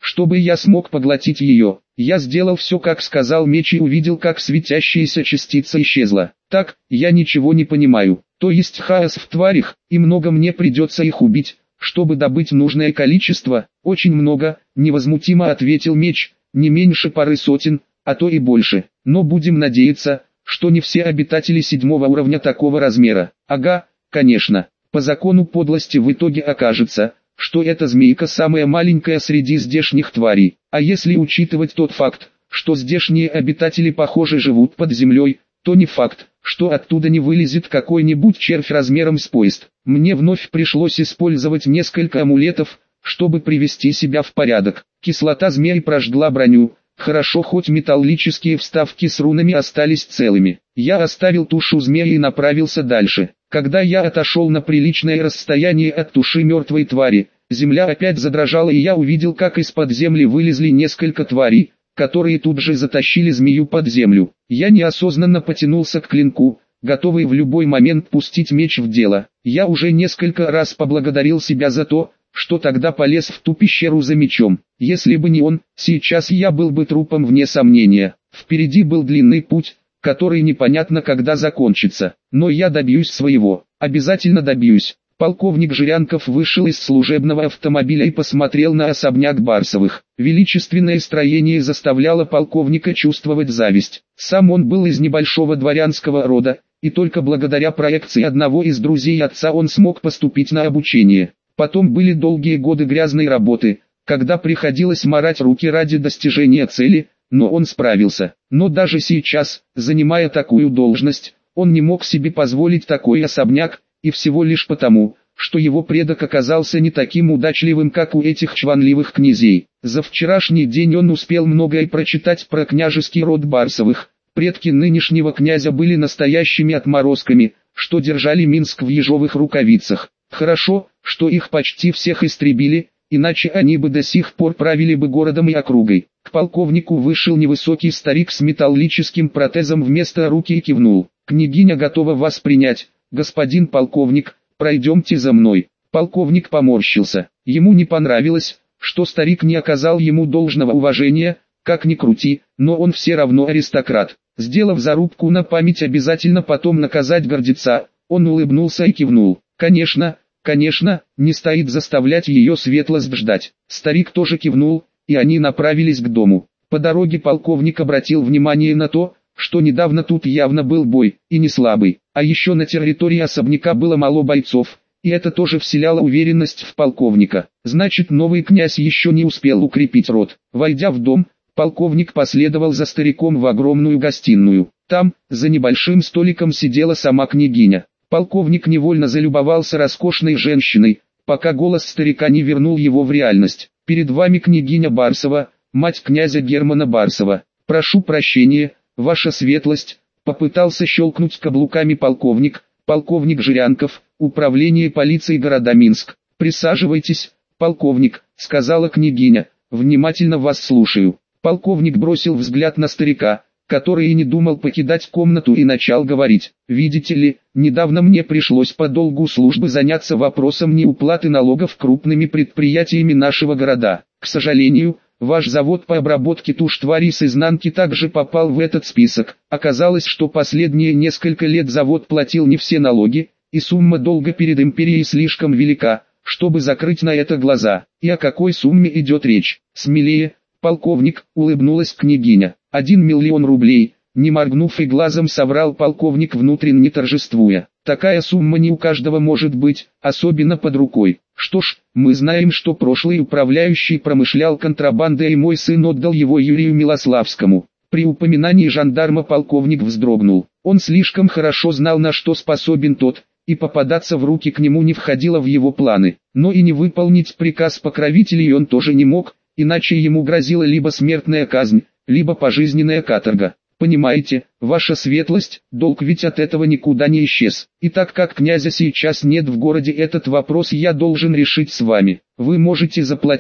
чтобы я смог поглотить ее. Я сделал все, как сказал меч, и увидел, как светящаяся частица исчезла. Так, я ничего не понимаю. То есть хаос в тварях, и много мне придется их убить, чтобы добыть нужное количество? Очень много, невозмутимо ответил меч, не меньше пары сотен, а то и больше. Но будем надеяться, что не все обитатели 7-го уровня такого размера. Ага, конечно. По закону подлости в итоге окажется, что эта змейка самая маленькая среди здешних тварей. А если учитывать тот факт, что здешние обитатели похоже живут под землей, то не факт, что оттуда не вылезет какой-нибудь червь размером с поезд. Мне вновь пришлось использовать несколько амулетов, чтобы привести себя в порядок. Кислота змеи прожгла броню. Хорошо, хоть металлические вставки с рунами остались целыми. Я оставил тушу змеи и направился дальше. Когда я отошел на приличное расстояние от туши мертвой твари, земля опять задрожала, и я увидел, как из-под земли вылезли несколько тварей, которые тут же затащили змею под землю. Я неосознанно потянулся к клинку, готовый в любой момент пустить меч в дело. Я уже несколько раз поблагодарил себя за то, что тогда полез в ту пещеру за мечом. Если бы не он, сейчас я был бы трупом вне сомнения. Впереди был длинный путь, который непонятно когда закончится. Но я добьюсь своего. Обязательно добьюсь. Полковник Жирянков вышел из служебного автомобиля и посмотрел на особняк Барсовых. Величественное строение заставляло полковника чувствовать зависть. Сам он был из небольшого дворянского рода, и только благодаря проекции одного из друзей отца он смог поступить на обучение. Потом были долгие годы грязной работы, когда приходилось марать руки ради достижения цели, но он справился. Но даже сейчас, занимая такую должность, он не мог себе позволить такой особняк, и всего лишь потому, что его предок оказался не таким удачливым, как у этих чванливых князей. За вчерашний день он успел многое прочитать про княжеский род Барсовых. Предки нынешнего князя были настоящими отморозками, что держали Минск в ежовых рукавицах. Хорошо, что их почти всех истребили, иначе они бы до сих пор правили бы городом и округой. К полковнику вышел невысокий старик с металлическим протезом вместо руки и кивнул. «Княгиня готова вас принять, господин полковник, пройдемте за мной». Полковник поморщился. Ему не понравилось, что старик не оказал ему должного уважения, как ни крути, но он все равно аристократ. Сделав зарубку на память обязательно потом наказать гордеца, он улыбнулся и кивнул. «Конечно, конечно, не стоит заставлять ее светлость ждать». Старик тоже кивнул, и они направились к дому. По дороге полковник обратил внимание на то, что недавно тут явно был бой, и не слабый. А еще на территории особняка было мало бойцов, и это тоже вселяло уверенность в полковника. Значит, новый князь еще не успел укрепить род. Войдя в дом, полковник последовал за стариком в огромную гостиную. Там, за небольшим столиком, сидела сама княгиня. Полковник невольно залюбовался роскошной женщиной, пока голос старика не вернул его в реальность. «Перед вами княгиня Барсова, мать князя Германа Барсова. Прошу прощения, ваша светлость», — попытался щелкнуть каблуками полковник Жирянков, управление полиции города Минск. «Присаживайтесь, полковник», — сказала княгиня, — «внимательно вас слушаю». Полковник бросил взгляд на старика, который и не думал покидать комнату, и начал говорить. «Видите ли, недавно мне пришлось по долгу службы заняться вопросом неуплаты налогов крупными предприятиями нашего города. К сожалению, ваш завод по обработке туш тварей с изнанки также попал в этот список. Оказалось, что последние несколько лет завод платил не все налоги, и сумма долга перед империей слишком велика, чтобы закрыть на это глаза. И о какой сумме идет речь? Смелее, полковник», — улыбнулась княгиня. 1 миллион рублей, не моргнув и глазом соврал полковник, внутренне торжествуя. «Такая сумма не у каждого может быть, особенно под рукой. Что ж, мы знаем, что прошлый управляющий промышлял контрабандой, и мой сын отдал его Юрию Милославскому». При упоминании жандарма полковник вздрогнул. Он слишком хорошо знал, на что способен тот, и попадаться в руки к нему не входило в его планы. Но и не выполнить приказ покровителей он тоже не мог, иначе ему грозила либо смертная казнь, либо пожизненная каторга. Понимаете, ваша светлость, долг ведь от этого никуда не исчез. И так как князя сейчас нет в городе, этот вопрос я должен решить с вами. Вы можете заплатить,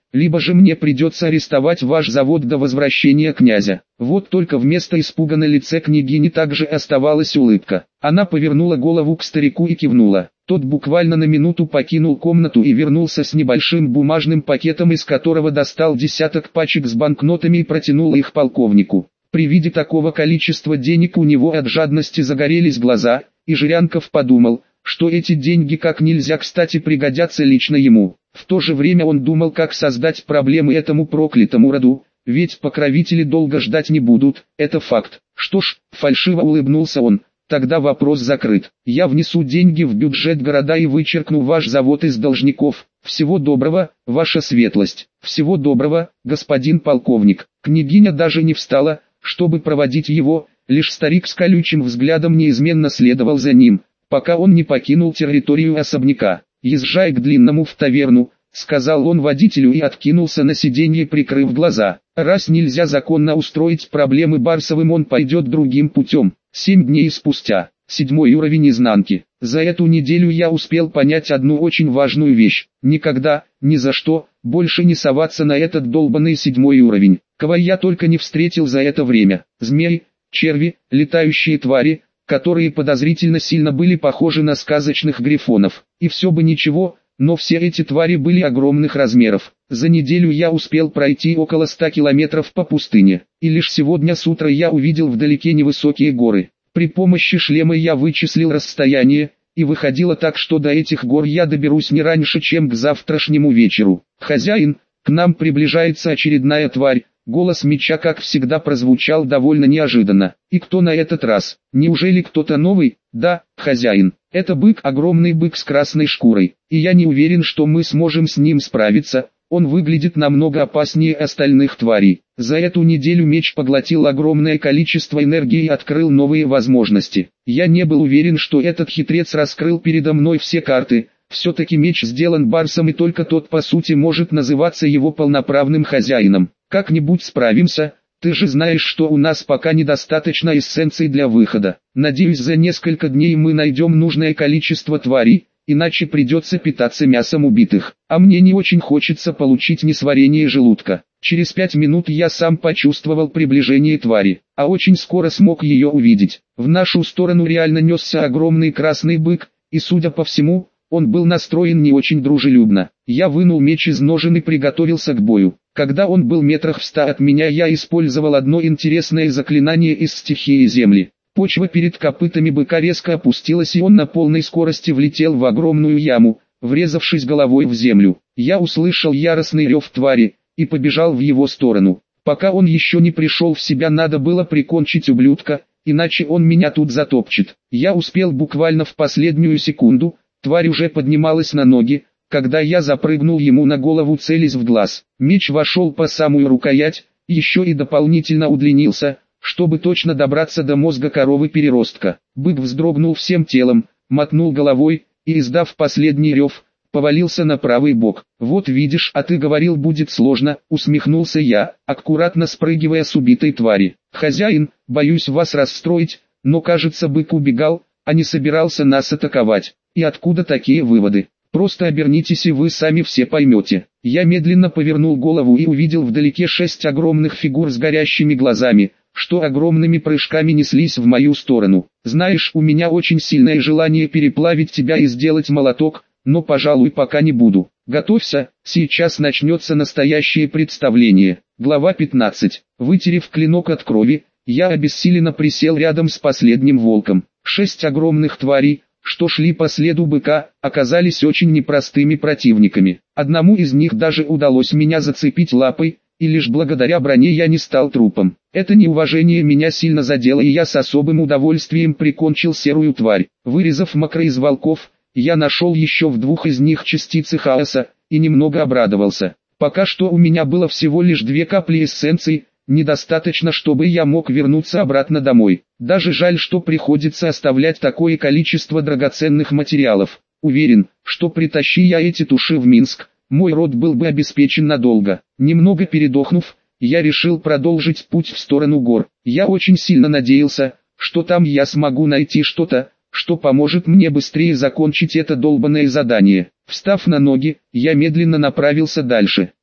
либо же мне придется арестовать ваш завод до возвращения князя. Вот только вместо испуга на лице княгини также оставалась улыбка. Она повернула голову к старику и кивнула. Тот буквально на минуту покинул комнату и вернулся с небольшим бумажным пакетом, из которого достал десяток пачек с банкнотами и протянул их полковнику. При виде такого количества денег у него от жадности загорелись глаза, и Жирянков подумал, что эти деньги как нельзя кстати пригодятся лично ему. В то же время он думал, как создать проблемы этому проклятому роду, ведь покровители долго ждать не будут, это факт. Что ж, фальшиво улыбнулся он, тогда вопрос закрыт. Я внесу деньги в бюджет города и вычеркну ваш завод из должников. Всего доброго, ваша светлость. Всего доброго, господин полковник. Княгиня даже не встала, чтобы проводить его, лишь старик с колючим взглядом неизменно следовал за ним, пока он не покинул территорию особняка. «Езжай к длинному в таверну», — сказал он водителю и откинулся на сиденье, прикрыв глаза. Раз нельзя законно устроить проблемы Барсовым, он пойдет другим путем. 7 дней спустя. 7-й уровень изнанки. За эту неделю я успел понять одну очень важную вещь. Никогда, ни за что, больше не соваться на этот долбанный 7-й уровень. Кого я только не встретил за это время. Змеи, черви, летающие твари, которые подозрительно сильно были похожи на сказочных грифонов. И все бы ничего, но все эти твари были огромных размеров. За неделю я успел пройти около 100 километров по пустыне. И лишь сегодня с утра я увидел вдалеке невысокие горы. При помощи шлема я вычислил расстояние, и выходило так, что до этих гор я доберусь не раньше, чем к завтрашнему вечеру. «Хозяин, к нам приближается очередная тварь». Голос меча, как всегда, прозвучал довольно неожиданно. И кто на этот раз? Неужели кто-то новый? Да, хозяин. Это бык, огромный бык с красной шкурой. И я не уверен, что мы сможем с ним справиться. Он выглядит намного опаснее остальных тварей. За эту неделю меч поглотил огромное количество энергии и открыл новые возможности. Я не был уверен, что этот хитрец раскрыл передо мной все карты. Все-таки меч сделан Барсом, и только тот по сути может называться его полноправным хозяином. Как-нибудь справимся, ты же знаешь, что у нас пока недостаточно эссенций для выхода. Надеюсь, за несколько дней мы найдем нужное количество тварей, иначе придется питаться мясом убитых. А мне не очень хочется получить несварение желудка. Через 5 минут я сам почувствовал приближение твари, а очень скоро смог ее увидеть. В нашу сторону реально несся огромный красный бык, и судя по всему, он был настроен не очень дружелюбно. Я вынул меч из ножен и приготовился к бою. Когда он был метрах в 100 от меня, я использовал одно интересное заклинание из стихии земли. Почва перед копытами быка резко опустилась, и он на полной скорости влетел в огромную яму, врезавшись головой в землю. Я услышал яростный рев твари и побежал в его сторону. Пока он еще не пришел в себя, надо было прикончить ублюдка, иначе он меня тут затопчет. Я успел буквально в последнюю секунду. Тварь уже поднималась на ноги, когда я запрыгнул ему на голову, целясь в глаз. Меч вошел по самую рукоять, еще и дополнительно удлинился, чтобы точно добраться до мозга коровы-переростка. Бык вздрогнул всем телом, мотнул головой и, издав последний рев, повалился на правый бок. «Вот видишь, а ты говорил, будет сложно», — усмехнулся я, аккуратно спрыгивая с убитой твари. «Хозяин, боюсь вас расстроить, но кажется, бык убегал, а не собирался нас атаковать. И откуда такие выводы? Просто обернитесь, и вы сами все поймете». Я медленно повернул голову и увидел вдалеке 6 огромных фигур с горящими глазами, что огромными прыжками неслись в мою сторону. «Знаешь, у меня очень сильное желание переплавить тебя и сделать молоток, но, пожалуй, пока не буду. Готовься, сейчас начнется настоящее представление». Глава 15. Вытерев клинок от крови, я обессиленно присел рядом с последним волком. 6 огромных тварей, что шли по следу быка, оказались очень непростыми противниками. Одному из них даже удалось меня зацепить лапой, и лишь благодаря броне я не стал трупом. Это неуважение меня сильно задело, и я с особым удовольствием прикончил серую тварь. Вырезав макро из волков, я нашел еще в 2 из них частицы хаоса, и немного обрадовался. Пока что у меня было всего лишь 2 капли эссенции, недостаточно, чтобы я мог вернуться обратно домой. Даже жаль, что приходится оставлять такое количество драгоценных материалов. Уверен, что притащи я эти туши в Минск, мой род был бы обеспечен надолго. Немного передохнув, я решил продолжить путь в сторону гор. Я очень сильно надеялся, что там я смогу найти что-то, что поможет мне быстрее закончить это долбанное задание. Встав на ноги, я медленно направился дальше.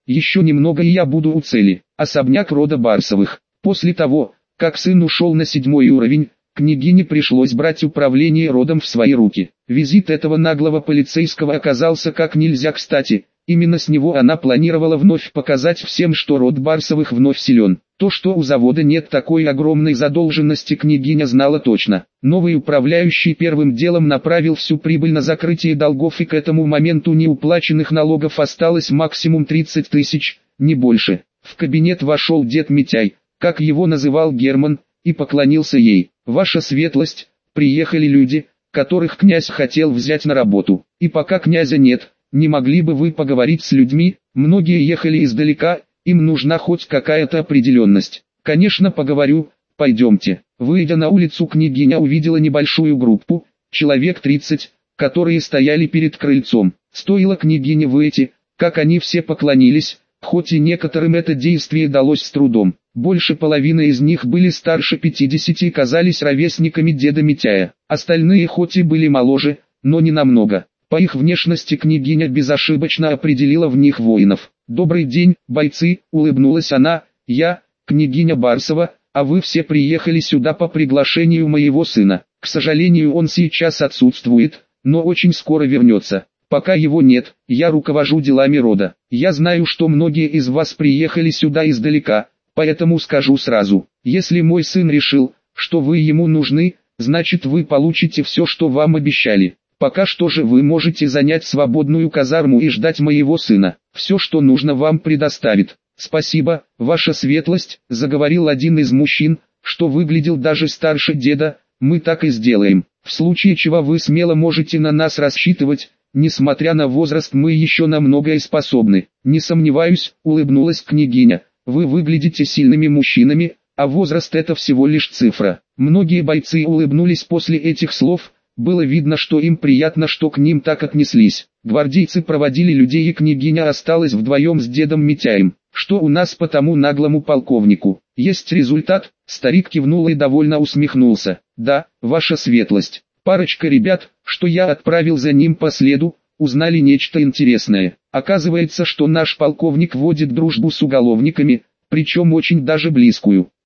еще немного и я буду у цели. Особняк рода Барсовых. После того, как сын ушел на 7-й уровень, княгине пришлось брать управление родом в свои руки. Визит этого наглого полицейского оказался как нельзя кстати. Именно с него она планировала вновь показать всем, что род Барсовых вновь силен. То, что у завода нет такой огромной задолженности, княгиня знала точно. Новый управляющий первым делом направил всю прибыль на закрытие долгов, и к этому моменту неуплаченных налогов осталось максимум 30 тысяч, не больше. В кабинет вошел дед Митяй, как его называл Герман, и поклонился ей. «Ваша светлость, приехали люди, которых князь хотел взять на работу. И пока князя нет, не могли бы вы поговорить с людьми? Многие ехали издалека, им нужна хоть какая-то определенность». «Конечно, поговорю, пойдемте». Выйдя на улицу, княгиня увидела небольшую группу, человек 30, которые стояли перед крыльцом. Стоило княгине выйти, как они все поклонились, хоть и некоторым это действие далось с трудом. Больше половины из них были старше 50 и казались ровесниками деда Митяя. Остальные хоть и были моложе, но не намного. По их внешности княгиня безошибочно определила в них воинов. «Добрый день, бойцы», — улыбнулась она, — «я, княгиня Барсова, а вы все приехали сюда по приглашению моего сына. К сожалению, он сейчас отсутствует, но очень скоро вернется. Пока его нет, я руковожу делами рода. Я знаю, что многие из вас приехали сюда издалека, поэтому скажу сразу, если мой сын решил, что вы ему нужны, значит вы получите все, что вам обещали. Пока что же вы можете занять свободную казарму и ждать моего сына. Все, что нужно, вам предоставит». «Спасибо, ваша светлость», — заговорил один из мужчин, что выглядел даже старше деда, — «мы так и сделаем. В случае чего вы смело можете на нас рассчитывать, несмотря на возраст мы еще на многое способны». «Не сомневаюсь», — улыбнулась княгиня, — «вы выглядите сильными мужчинами, а возраст — это всего лишь цифра». Многие бойцы улыбнулись после этих слов. Было видно, что им приятно, что к ним так отнеслись. Гвардейцы проводили людей, и княгиня осталась вдвоем с дедом Митяем. «Что у нас по тому наглому полковнику? Есть результат?» Старик кивнул и довольно усмехнулся. «Да, ваша светлость. Парочка ребят, что я отправил за ним по следу, узнали нечто интересное. Оказывается, что наш полковник водит дружбу с уголовниками, причем очень даже близкую.